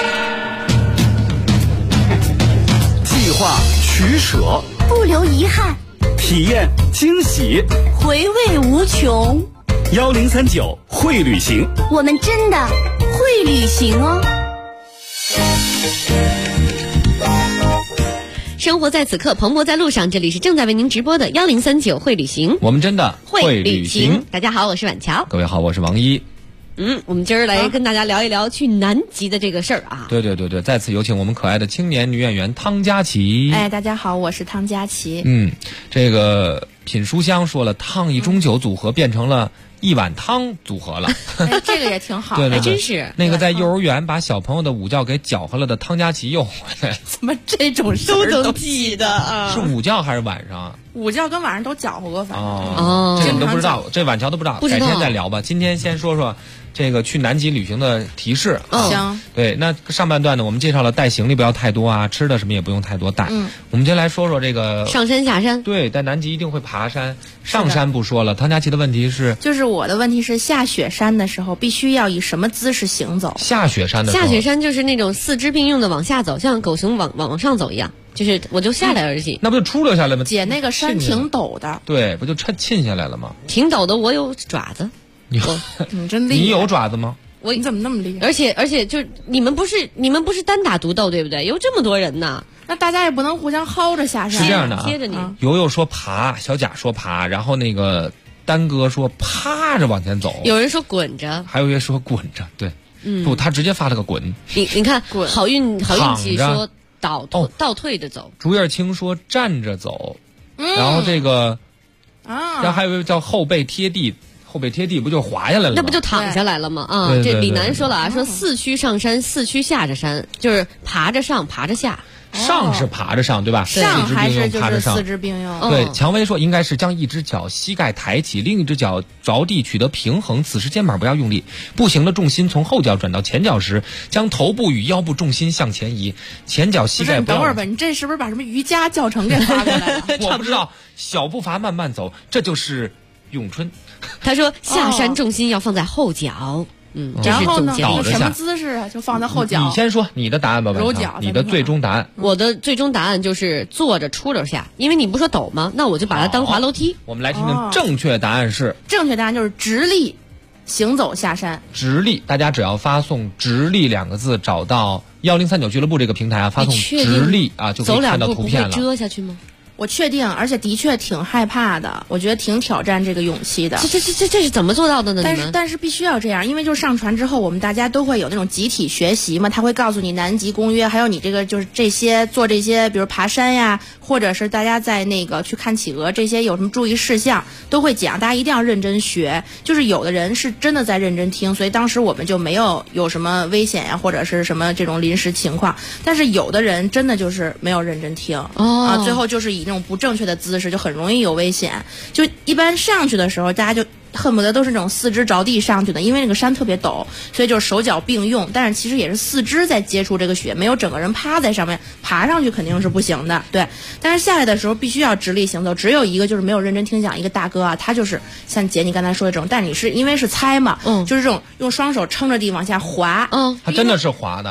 计划取舍， 不留遗憾， 体验惊喜， 回味无穷。 1039会旅行， 我们真的会旅行哦。 生活在此刻，蓬勃在路上。这里是正在为您直播的1039会旅行， 我们真的会旅行。 大家好，我是婉乔。 各位好，我是王一。 我们今儿来跟大家聊一聊去南极的这个事儿啊。 对，再次有请我们可爱的青年女演员汤佳琪。 大家好，我是汤佳琪。 这个品书香说了，烫一盅酒组合变成了一碗汤组合了。 这个也挺好。 对， 真是那个在幼儿园把小朋友的午觉给搅和了的汤佳琪又回来。 怎么这种事儿都能记得啊？ 是午觉还是晚上？ 午觉跟晚上都搅和过，反正这你都不知道，这晚乔都不知道，改天再聊吧。今天先说说这个去南极旅行的提示。 行。 对，那上半段呢，我们介绍了带行李不要太多啊，吃的什么也不用太多带。我们先来说说这个上山下山。 对，在南极一定会爬山，上山不说了。汤佳琪的问题是， 就是我的问题是下雪山的时候必须要以什么姿势行走？ 下雪山的时候， 下雪山就是那种四肢并用的往下走，像狗熊往上走一样。就是我就下来而已， 那不就出溜下来吗？ 姐那个山挺陡的， 对，不就沁下来了吗？ 挺陡的，我有爪子。 你真厉害！ 你有爪子吗？ 你怎么那么厉害？ 而且就你们不是单打独斗对不对？有这么多人呢， 那大家也不能互相薅着下山。 是这样的啊， 贴着你。 游游说爬，小贾说爬，然后那个丹哥说趴着往前走， 有人说滚着， 还有人说滚着。对，不，他直接发了个滚。 你看，好运气说。倒退着走。 朱叶青说站着走，然后这个然后还有一个叫后背贴地不就滑下来了吗？ 那不就躺下来了吗？啊，这李楠说了啊，说四驱上山，四驱下着山，就是爬着上，爬着下。 上是爬着上，对吧？ 上还是就是四肢并用。 对，蔷薇说应该是将一只脚膝盖抬起，另一只脚着地取得平衡，此时肩膀不要用力。步行的重心从后脚转到前脚时，将头部与腰部重心向前移，前脚膝盖不要。 等会儿吧，你这是不是把什么瑜伽教程给发过来了？ 我不知道，小步伐慢慢走，这就是咏春。 他说下山重心要放在后脚。 然后呢？ 什么姿势啊？就放在后脚。 你先说你的答案吧， 揉脚。 你的最终答案。 我的最终答案就是坐着出溜下，因为你不说陡吗？那我就把它当滑楼梯。 我们来听听正确答案是。 正确答案就是直立行走下山。 直立，大家只要发送"直立"2个字，找到1039俱乐部这个平台啊，发送"直立"啊，就可以看到图片了。 走2步不会遮下去吗？ 我确定，而且的确挺害怕的，我觉得挺挑战这个勇气的。 这是怎么做到的呢？ 但是必须要这样，因为就上船之后，我们大家都会有那种集体学习嘛，他会告诉你南极公约，还有你这个就是这些做这些，比如爬山呀，或者是大家在那个去看企鹅这些有什么注意事项都会讲，大家一定要认真学。就是有的人是真的在认真听，所以当时我们就没有什么危险呀，或者是什么这种临时情况。但是有的人真的就是没有认真听最后就是以那种不正确的姿势，就很容易有危险。就一般上去的时候，大家就恨不得都是那种四肢着地上去的，因为那个山特别陡，所以就是手脚并用，但是其实也是四肢在接触这个雪，没有整个人趴在上面，爬上去肯定是不行的。对，但是下来的时候必须要直立行走。只有一个就是没有认真听讲，一个大哥啊，他就是像姐你刚才说的这种，但你是因为是猜嘛，就是这种用双手撑着地往下滑， 他真的是滑的。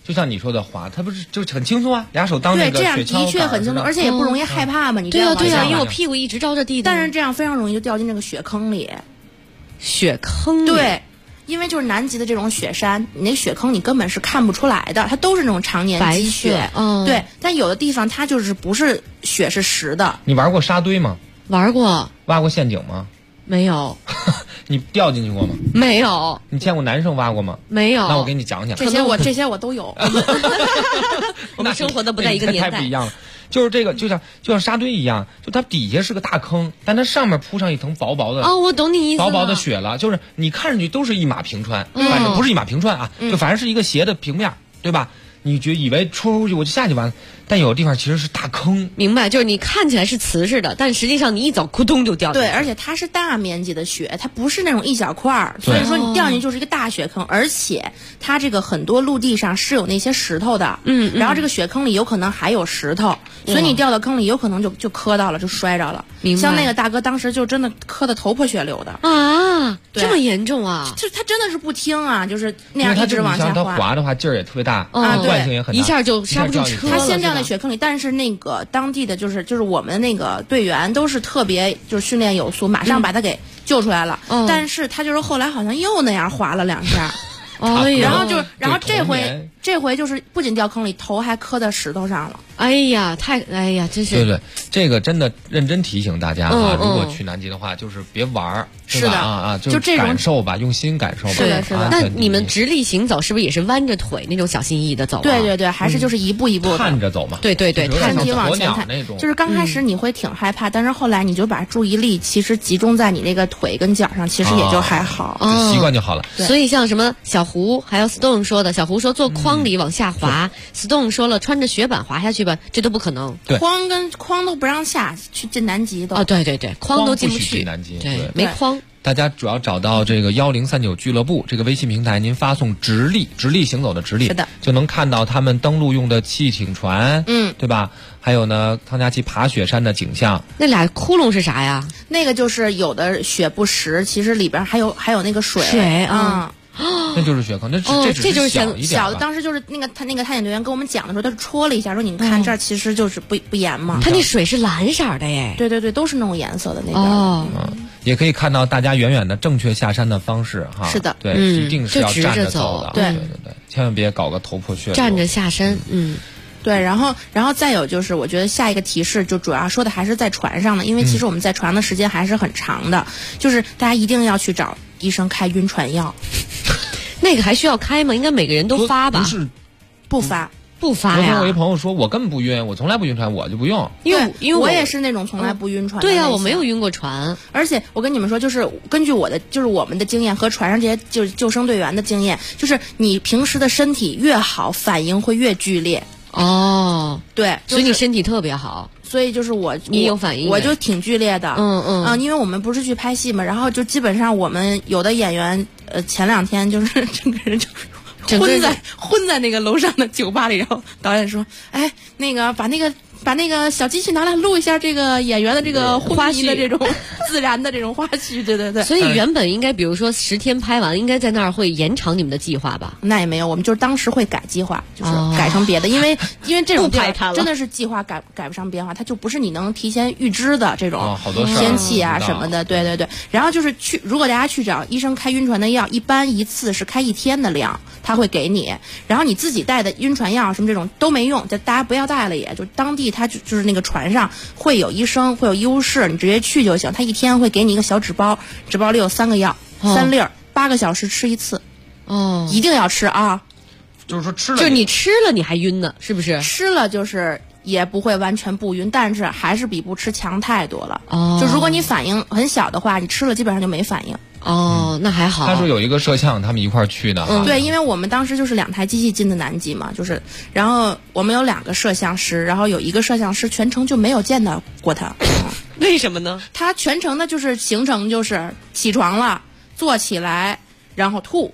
就像你说的滑，它不是就很轻松啊，俩手当那个对，这样雪橇的确很轻松，而且也不容易害怕嘛。你这样对啊，因为我屁股一直着着地的。 但是这样非常容易就掉进这个雪坑里。 雪坑里？ 对。因为就是南极的这种雪山，你那雪坑你根本是看不出来的，它都是那种常年积雪。对，但有的地方它就是不是雪是实的。 你玩过沙堆吗？ 玩过。 挖过陷阱吗？ 没有。 你掉进去过吗？ 没有。 你见过男生挖过吗？ 没有。 那我给你讲讲。 这些我都有。 我们生活的不在一个年代。 太不一样了。就是这个，就像沙堆一样，就它底下是个大坑，但它上面铺上一层薄薄的我懂你意思了， 薄薄的雪了，就是你看上去都是一马平川，反正不是一马平川啊，就反正是一个斜的平面，对吧？你以为出去我就下去完了，但有的地方其实是大坑。 明白，就是你看起来是瓷实的，但实际上你一走咕咚就掉进去。 对，而且它是大面积的雪，它不是那种一小块儿，所以说你掉进去就是一个大雪坑，而且它这个很多陆地上是有那些石头的，然后这个雪坑里有可能还有石头，所以你掉到坑里有可能就磕到了，就摔着了。 明白。 像那个大哥当时就真的磕得头破血流的啊，这么严重啊？ 就他真的是不听啊，就是那样一直往下滑。他滑的话劲儿也特别大，惯性也很大， 一下就刹不住车了。 他先掉在雪坑里，但是那个当地的就是我们那个队员都是特别就是训练有素，马上把他给救出来了。但是他就是后来好像又那样滑了2下。然后这回就是不仅掉坑里，头还磕在石头上了。 真是对，这个真的认真提醒大家啊！如果去南极的话，就是别玩儿， 是的就这种感受吧，用心感受吧。 是的。 那你们直立行走是不是也是弯着腿那种小心翼翼的走？ 对，还是就是一步一步的看着走嘛。 对， 看体往前看那种。 就是刚开始你会挺害怕，但是后来你就把注意力其实集中在你那个腿跟脚上，其实也就还好， 习惯就好了。 所以像什么小胡还有 Stone 说的，小胡说坐筐里往下滑，Stone 说了穿着雪板滑下去吧，这都不可能。 对， 筐都不让下去进南极都。 对，筐都进不去南极。 对，没筐。 大家主要找到这个1039俱乐部这个微信平台，您发送直立行走的直立， 是的， 就能看到他们登陆用的汽艇船，对吧？还有呢，汤加奇爬雪山的景象。 那俩窟窿是啥呀？ 那个就是有的雪不实，其实里边还有那个水啊。 那就是雪坑，这就是小一点小的。当时就是他那个探险队员跟我们讲的时候，他戳了一下，说你看这儿其实就是不严嘛。 它那水是蓝色的耶。 对，都是那种颜色的那边。 也可以看到大家远远的正确下山的方式哈。 是的， 对，一定是要站着走的。 对， 千万别搞个头破血流。 站着下山， 对，然后再有就是，我觉得下一个提示就主要说的还是在船上的，因为其实我们在船的时间还是很长的，就是大家一定要去找医生开晕船药。 那个还需要开吗？应该每个人都发吧？ 不发。 不发呀！ 昨天我一朋友说，我根本不晕，我从来不晕船，我就不用。 因为我也是那种从来不晕船的。 对呀，我没有晕过船。 而且我跟你们说，就是根据我们的经验和船上这些就是救生队员的经验，就是你平时的身体越好，反应会越剧烈。对， 所以你身体特别好。 所以就是你有反应， 我就挺剧烈的。因为我们不是去拍戏嘛，然后就基本上我们有的演员前2天就是整个人就。昏在那个楼上的酒吧里，然后导演说：“哎，那个把那个小机器拿来录一下这个演员的这个花絮的这种自然的这种花絮。”对。 所以原本应该比如说10天拍完，应该在那儿会延长你们的计划吧？ 那也没有，我们就是当时会改计划，就是改成别的，因为这种真的是计划改不上变化，它就不是你能提前预知的这种天气啊什么的。对。然后就是如果大家去找医生开晕船的药，一般一次是开1天的量。他会给你，然后你自己带的晕船药什么这种都没用，就大家不要带了也，就当地他就是那个船上会有医生，会有医务室，你直接去就行。他1天会给你一个小纸包，纸包里有3个药，3粒，8个小时吃1次，一定要吃啊。 就是说吃了， 就你吃了你还晕呢，是不是？ 吃了就是也不会完全不晕，但是还是比不吃强太多了。就如果你反应很小的话，你吃了基本上就没反应。 那还好。 他说有一个摄像，他们一块儿去的。 对，因为我们当时就是2台机器进的南极嘛，然后我们有2个摄像师，然后有一个摄像师全程就没有见到过他。 为什么呢？ 他全程的就是行程就是起床了，坐起来，然后吐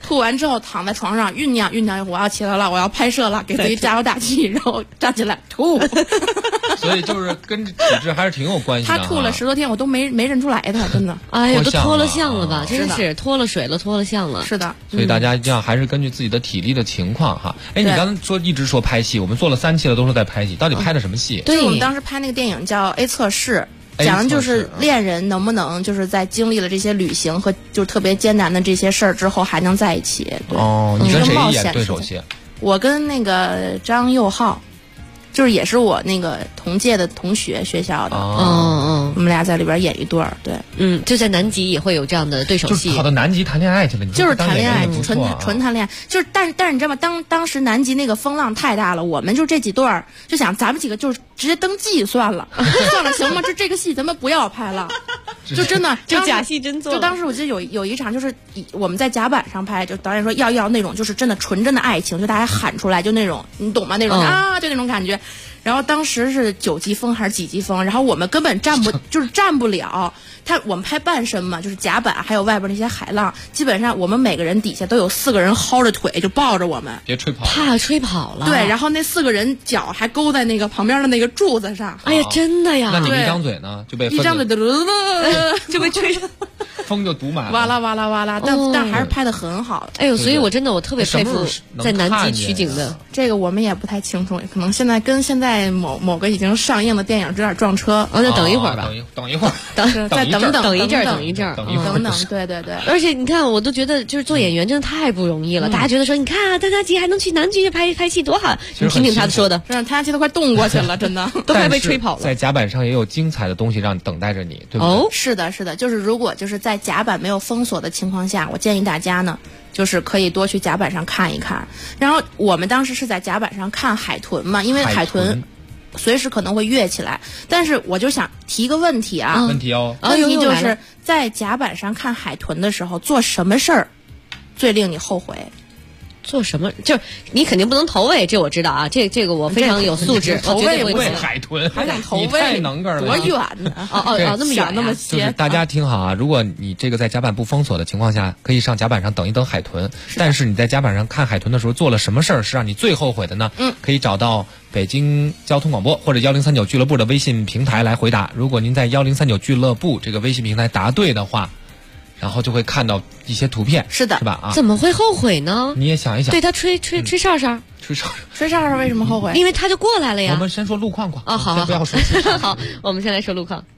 吐完之后躺在床上酝酿一会儿，我要起来了，我要拍摄了，给自己加油打气，然后站起来吐。 所以就是跟体质还是挺有关系的。 他吐了10多天，我都没认出来他，真的。 哎呀，都脱了相了吧？真是脱了水了，脱了相了。 是的。 所以大家一定要还是根据自己的体力的情况哈。哎，你刚才一直说拍戏，我们做了3期了，都是在拍戏，到底拍的什么戏？ 对，我们当时拍那个电影叫 A 测试。讲的就是恋人能不能就是在经历了这些旅行和就特别艰难的这些事儿之后还能在一起。对哦，你跟谁演对手戏？ 我跟那个张佑浩，就是也是我那个同届的同学，学校的。我们俩在里边演一对儿。对， 就在南极也会有这样的对手戏。 就跑到南极谈恋爱去了， 就是谈恋爱，纯谈恋爱。就是，但是你知道吗？当时南极那个风浪太大了，我们就这几对儿就想，咱们几个就是直接登记算了，算了，行吗？这个戏咱们不要拍了，就真的就假戏真做。 就当时我记得有一场，就是我们在甲板上拍，就导演说要那种就是真的纯真的爱情，就大家喊出来，就那种你懂吗？那种就那种感觉。然后当时是9级风还是几级风，然后我们根本站不了。我们拍半身嘛，就是甲板还有外边那些海浪，基本上我们每个人底下都有4个人薅着腿就抱着我们， 别吹跑， 怕吹跑了。 对，然后那4个人脚还勾在那个旁边的那个柱子上。 哎呀，真的呀！ 那你一张嘴呢，就被一张嘴就被吹上。 风就堵满了， 哇啦哇啦哇啦，但还是拍得很好。 哎呦，所以我特别佩服在南极取景的。 这个我们也不太清楚，可能现在跟现在某个已经上映的电影有点撞车。 那等一会儿吧， 等一会儿， 再等一阵，等， 对。 而且你看，我都觉得就是做演员真的太不容易了。大家觉得说，你看在南极还能去南极拍戏多好，你听听他说的， 让他气都快冻过去了，真的都快被吹跑了。 在甲板上也有精彩的东西让你等待着你，对不对？ 哦，是的，就是如果就是在甲板没有封锁的情况下，我建议大家呢，就是可以多去甲板上看一看。然后我们当时是在甲板上看海豚嘛，因为海豚随时可能会跃起来。但是我就想提一个问题啊， 问题就是在甲板上看海豚的时候，做什么事儿最令你后悔？ 做什么？就是你肯定不能投喂，这我知道啊，这个我非常有素质。 投喂不喂海豚， 还想投喂？ 你太能个了， 多远呢？那么远那么些。 就是大家听好啊，如果你这个在甲板不封锁的情况下，可以上甲板上等一等海豚。但是你在甲板上看海豚的时候，做了什么事儿是让你最后悔的呢？可以找到北京交通广播或者1039俱乐部的微信平台来回答。如果您在1039俱乐部这个微信平台答对的话，然后就会看到一些图片， 是的， 是吧？ 怎么会后悔呢？ 你也想一想， 对他吹哨哨为什么后悔？ 因为他就过来了呀。 我们先说路况吧。 好， 不要说。 好，我们先来说路况。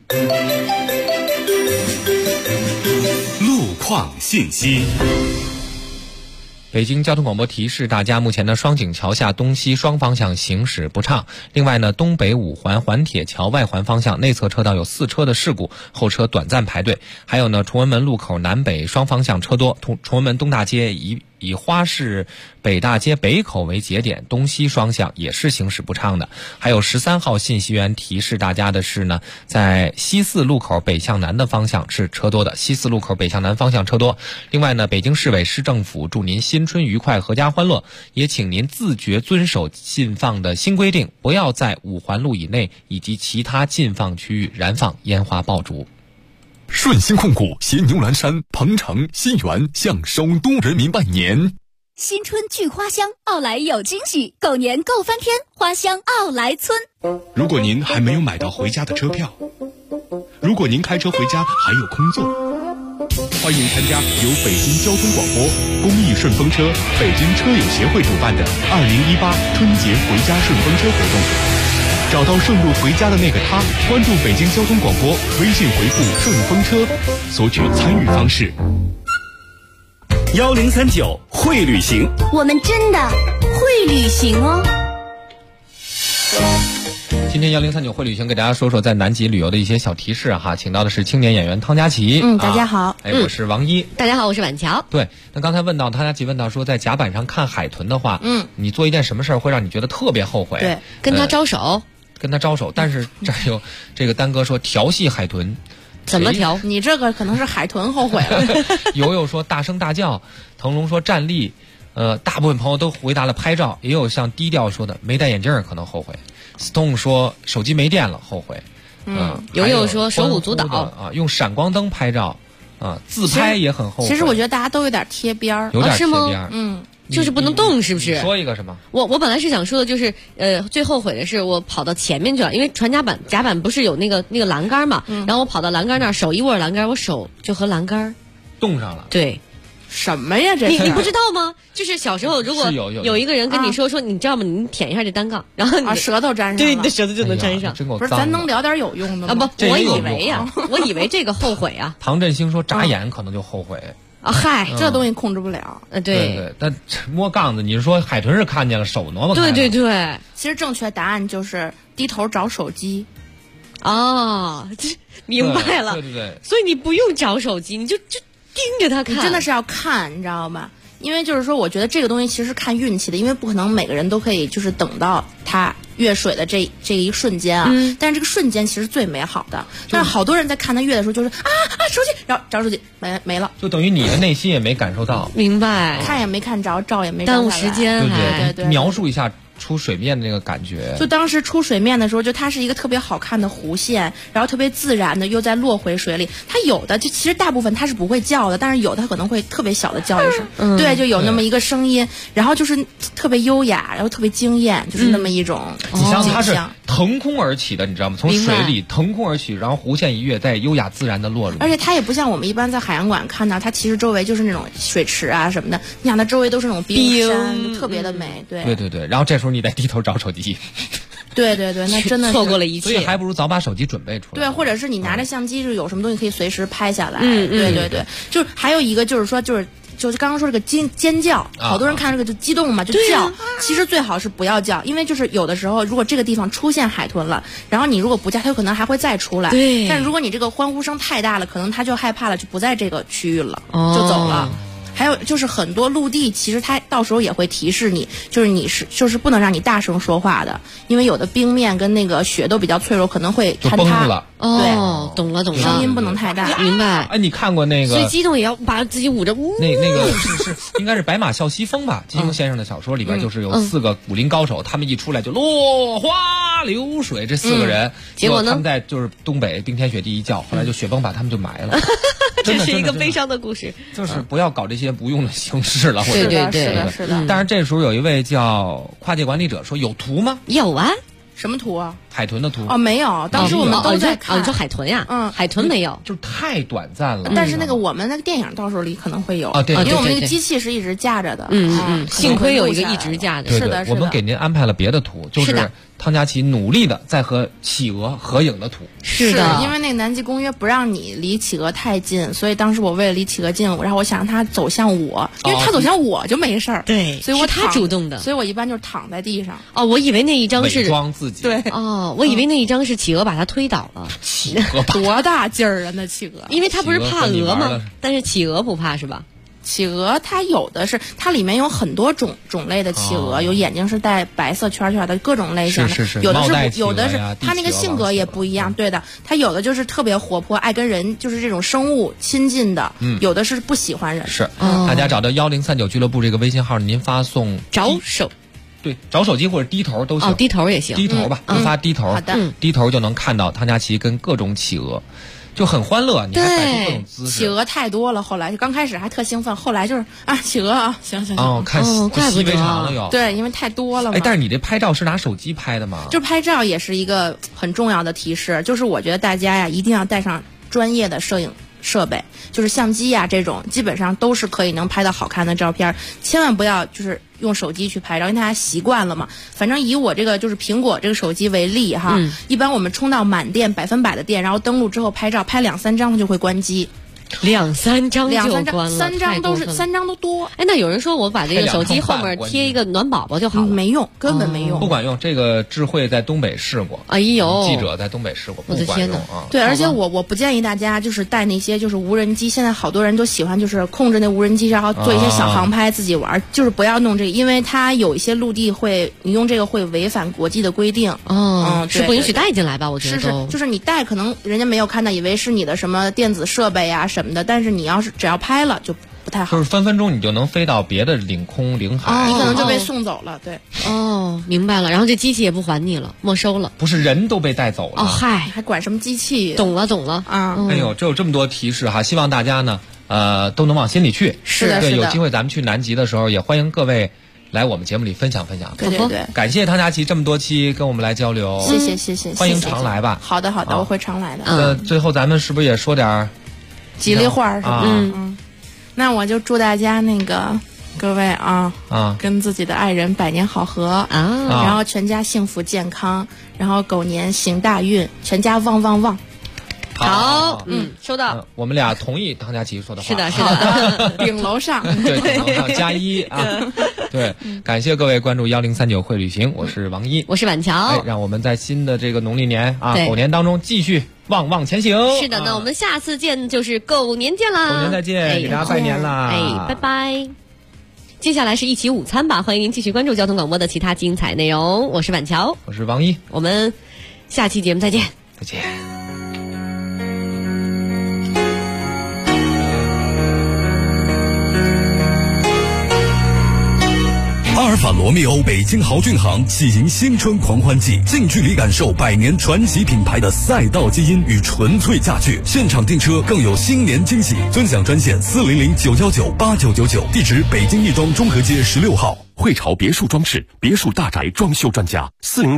路况信息。 北京交通广播提示大家，目前呢，双井桥下东西双方向行驶不畅。另外呢，东北5环环铁桥外环方向内侧车道有4车的事故，后车短暂排队。还有呢，崇文门路口南北双方向车多，崇文门东大街以花市北大街北口为节点，东西双向也是行驶不畅的。还有13号信息源提示大家的是呢，在西四路口北向南的方向是车多的，西四路口北向南方向车多。另外呢，北京市委市政府祝您新春愉快，阖家欢乐，也请您自觉遵守禁放的新规定，不要在5环路以内以及其他禁放区域燃放烟花爆竹。 顺鑫控股携牛栏山、鹏城、新源向首都人民拜年。 新春聚花香，奥莱有惊喜，狗年够翻天，花香奥莱村。 如果您还没有买到回家的车票，如果您开车回家还有空座，欢迎参加由北京交通广播、公益顺风车、北京车友协会主办的2018春节回家顺风车活动。找到顺路回家的那个他，关注北京交通广播，微信回复顺风车，索取参与方式。 1039会旅行， 我们真的会旅行哦。 今天1039会旅行给大家说说在南极旅游的一些小提示哈，请到的是青年演员汤佳琪。 大家好。 我是王一。 大家好，我是婉乔。 对，那刚才汤佳琪问到说，在甲板上看海豚的话，你做一件什么事儿会让你觉得特别后悔？ 对，跟他招手。 但是这有这个丹哥说调戏海豚， 怎么调？ 你这个可能是海豚后悔了。 友友说大声大叫，腾龙说站立，大部分朋友都回答了拍照，也有像低调说的没戴眼镜可能后悔。Stone 说手机没电了后悔。 友友说手舞足蹈啊，用闪光灯拍照啊，自拍也很后悔。 其实我觉得大家都有点贴边儿， 有点贴边儿，就是不能动，是不是？ 说一个什么？ 我本来是想说的，就是最后悔的是我跑到前面去了，因为传甲板不是有那个栏杆嘛，然后我跑到栏杆那儿，手一握栏杆，我手就和栏杆冻上了。 对。 什么呀？这你不知道吗？就是小时候，如果有一个人跟你说你知道吗？你舔一下这单杠，然后你舌头粘上， 对，你的舌头就能粘上。 不是，咱能聊点有用的吗？ 不，我以为呀，我以为这个后悔啊。 唐振兴说眨眼可能就后悔啊，嗨，这东西控制不了。 对，但摸杠子，你是说海豚是看见了，手挪不开？ 对， 其实正确答案就是低头找手机。 哦，明白了。 对， 所以你不用找手机，你就盯着它看， 你真的是要看，你知道吗？因为就是说，我觉得这个东西其实是看运气的，因为不可能每个人都可以就是等到它跃水的这一瞬间啊。但是这个瞬间其实最美好的。但是好多人在看它跃的时候，就是手机，然后找手机没了， 就等于你的内心也没感受到， 明白？ 看也没看着，照也没照， 耽误时间， 对。 描述一下出水面的那个感觉。 就当时出水面的时候，就它是一个特别好看的弧线，然后特别自然的又在落回水里。它有的就其实大部分它是不会叫的，但是有的它可能会特别小的叫一声，对，就有那么一个声音，然后就是特别优雅，然后特别惊艳，就是那么一种你像它是腾空而起的，你知道吗？从水里腾空而起，然后弧线一跃，再优雅自然的落入。 而且它也不像我们一般在海洋馆看到，它其实周围就是那种水池啊什么的，你想它周围都是那种冰山，就特别的美。对， 然后这时候你再低头找手机， 对，那真的是错过了一切， 所以还不如早把手机准备出来。 对，或者是你拿着相机，就有什么东西可以随时拍下来。对，就是还有一个就是说就是刚刚说这个尖叫，好多人看这个就激动嘛，就叫。其实最好是不要叫，因为就是有的时候如果这个地方出现海豚了，然后你如果不叫，它有可能还会再出来。 对。 但如果你这个欢呼声太大了，可能它就害怕了，就不在这个区域了，就走了。还有就是很多陆地，其实它到时候也会提示你，就是不能让你大声说话的，因为有的冰面跟那个雪都比较脆弱，可能会坍塌了。 哦，懂了， 声音不能太大， 明白。 哎，你看过那个？ 所以激动也要把自己捂着。 那个是应该是白马啸西风吧？金庸先生的小说里边就是有4个武林高手，他们一出来就落花流水，这4个人， 结果呢？ 他们在就是东北冰天雪地一叫，后来就雪崩把他们就埋了。 这是一个悲伤的故事， 就是不要搞这些无用的形式了。 对， 是的。 但是这时候有一位叫跨界管理者说：“有图吗？” 有啊。 什么图啊？ 海豚的图哦，没有，当时我们都在看。 你说海豚呀？海豚没有， 就是太短暂了。 但是那个我们那个电影到时候里可能会有对， 因为我们那个机器是一直架着的。 幸亏有一个一直架的。 是的， 我们给您安排了别的图，就是汤佳琪努力的在和企鹅合影的图。 是的， 因为那个南极公约不让你离企鹅太近，所以当时我为了离企鹅近，然后我想让它走向我，因为它走向我就没事儿。 对， 所以我他主动的， 所以我一般就是躺在地上。 哦，我以为那一张是伪装自己。 对， 我以为那一张是企鹅把它推倒了。 企鹅多大劲儿啊！那企鹅， 因为它不是怕鹅吗？但是企鹅不怕是吧？ 企鹅它有的是，它里面有很多种类的企鹅，有眼睛是带白色圈圈的各种类型的， 是有的是它那个性格也不一样，对的，它有的就是特别活泼，爱跟人就是这种生物亲近的，有的是不喜欢人。 是，大家找到1039俱乐部这个微信号，您发送找手。 对，找手机或者低头都行。 低头也行。 低头吧，就发低头。 好的。 低头就能看到汤佳琪跟各种企鹅。就很欢乐，你还摆出各种姿势。 企鹅太多了，后来就刚开始还特兴奋，后来就是企鹅啊，行。 看习为常了又。 对，因为太多了嘛。 但是你这拍照是拿手机拍的吗？ 就拍照也是一个很重要的提示，就是我觉得大家呀一定要带上专业的摄影设备，就是相机呀这种，基本上都是可以能拍到好看的照片，千万不要就是用手机去拍照，因为大家习惯了嘛。反正以我这个就是苹果这个手机为例哈，一般我们充到满电100%的电，然后登录之后拍照，拍2-3张它就会关机。 2-3张就关了 ，3张都多。 哎，那有人说我把这个手机后面贴一个暖宝宝就好了， 没用，根本没用， 不管用。这个智慧在东北试过， 哎呦， 记者在东北试过， 我的天哪啊！ 对，而且我不建议大家就是带那些就是无人机，现在好多人都喜欢就是控制那无人机，然后做一些小航拍自己玩，就是不要弄这个，因为它有一些陆地你用这个会违反国际的规定。 是不允许带进来吧？我觉得是，就是你带可能人家没有看到，以为是你的什么电子设备啊什么的，但是你要是只要拍了就不太好。 就是分分钟你就能飞到别的领空领海， 你可能就被送走了。对， 明白了。然后这机器也不还你了，没收了。 不是人都被带走了。 嗨， 还管什么机器？ 懂了啊！ 哎呦，这有这么多提示哈，希望大家呢，都能往心里去。 是的， 对，有机会咱们去南极的时候，也欢迎各位来我们节目里分享分享。 对， 感谢唐佳琪这么多期跟我们来交流。 谢谢， 欢迎常来吧。 好的，我会常来的。 最后咱们是不是也说点吉利话是吧？那我就祝大家各位跟自己的爱人百年好合然后全家幸福健康，然后狗年行大运，全家旺旺旺。 好，收到。 我们俩同意唐佳琪说的话。 是的， 顶楼上， 对，顶楼上加一啊。对，感谢各位关注1039会旅行，我是王一， 我是婉乔。 让我们在新的这个农历年狗年当中继续旺旺前行。 是的，那我们下次见就是狗年见啦！ 狗年再见，给大家拜年啦！ 拜拜。接下来是一起午餐吧，欢迎您继续关注交通广播的其他精彩内容。我是婉乔， 我是王一， 我们下期节目再见。 再见。 阿尔法罗密欧北京豪骏航喜迎新春狂欢季，近距离感受百年传奇品牌的赛道基因与纯粹驾趣，现场订车更有新年惊喜。尊享专线400-919-8999，地址北京亦庄中和街16号。 汇潮别墅装饰，别墅大宅装修专家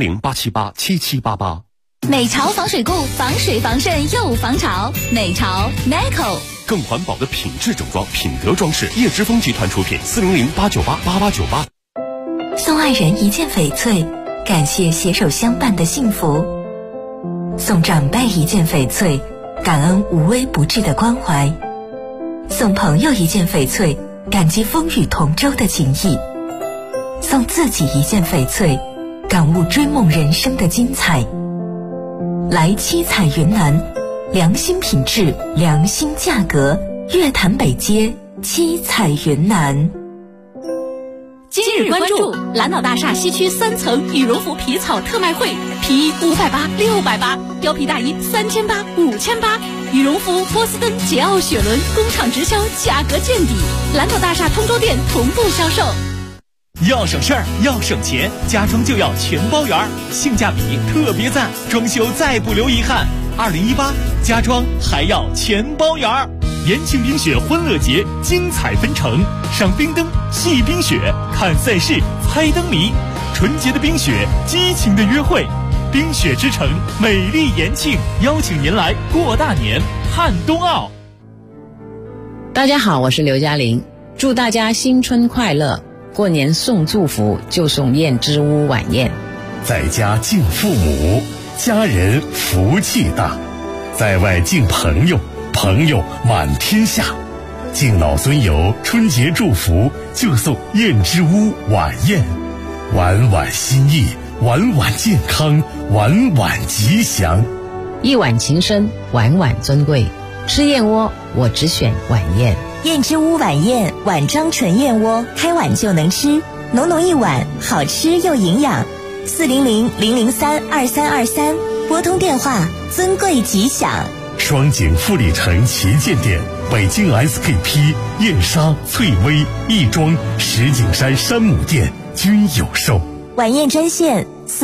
，400-878-7788。 美潮防水固，防水防渗又防潮。美潮 Neco。 更环保的品质整装，品德装饰，叶之峰集团出品，400-898-8898。 送爱人一件翡翠，感谢携手相伴的幸福；送长辈一件翡翠，感恩无微不至的关怀；送朋友一件翡翠，感激风雨同舟的情谊；送自己一件翡翠，感悟追梦人生的精彩。来七彩云南，良心品质，良心价格，月坛北街七彩云南。 今日关注蓝岛大厦西区3层羽绒服皮草特卖会，皮衣580、680，貂皮大衣3800、5800，羽绒服波司登、捷奥、雪伦工厂直销，价格见底。蓝岛大厦通州店同步销售。 要省事儿，要省钱，家装就要全包圆，性价比特别赞，装修再不留遗憾。2018家装还要全包圆。延庆冰雪欢乐节精彩纷呈，赏冰灯、戏冰雪、看赛事、猜灯谜，纯洁的冰雪，激情的约会。冰雪之城，美丽延庆，邀请您来过大年，看冬奥。 大家好，我是刘嘉玲，祝大家新春快乐。过年送祝福就送燕之屋晚宴， 在家敬父母，家人福气大；在外敬朋友，朋友满天下。敬老尊友，春节祝福就送燕之屋晚宴，晚晚心意，晚晚健康，晚晚吉祥。 一碗情深，晚晚尊贵。吃燕窝，我只选晚宴。 燕之屋晚宴，碗装纯燕窝，开碗就能吃，浓浓一碗，好吃又营养。400-003-2323，拨通电话，尊贵吉祥。 双井富力城旗舰店，北京 SKP、燕莎、翠微、亦庄、石景山山姆店均有售。 晚宴专线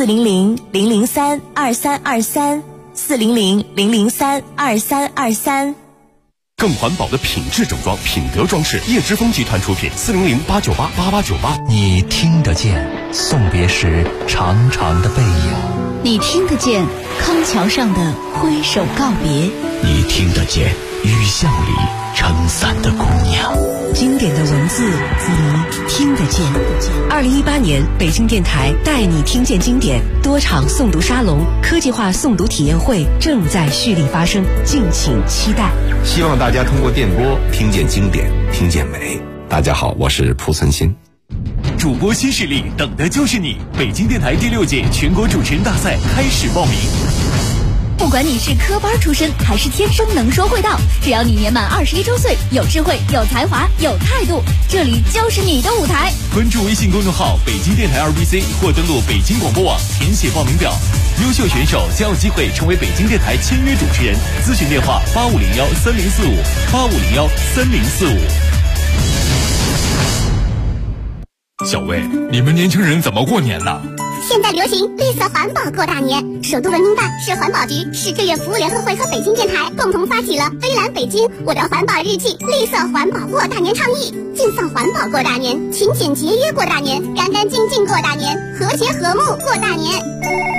400-003-2323。400-003-2323。 更环保的品质整装，品德装饰，叶之峰集团出品，400-898-8898。 你听得见送别时长长的背影， 你听得见康桥上的挥手告别， 你听得见雨巷里撑伞的姑娘。 经典的文字，你听得见。2018年，北京电台带你听见经典多场诵读沙龙、科技化诵读体验会正在蓄力发生，敬请期待。 希望大家通过电波听见经典，听见美。大家好，我是蒲存昕。 主播新势力，等的就是你！北京电台第6届全国主持人大赛开始报名。 不管你是科班出身还是天生能说会道，只要你年满21周岁，有智慧、有才华、有态度，这里就是你的舞台。 关注微信公众号北京电台2BC 或登录北京广播网填写报名表，优秀选手将有机会成为北京电台签约主持人。咨询电话8501-3045，8501-3045。 小魏，你们年轻人怎么过年呢？ 现在流行绿色环保过大年，首都文明办、市环保局、市志愿服务联合会和北京电台共同发起了“微蓝北京，我的环保日记”绿色环保过大年倡议，尽放环保过大年，勤俭节约过大年，干干净净过大年，和谐和睦过大年。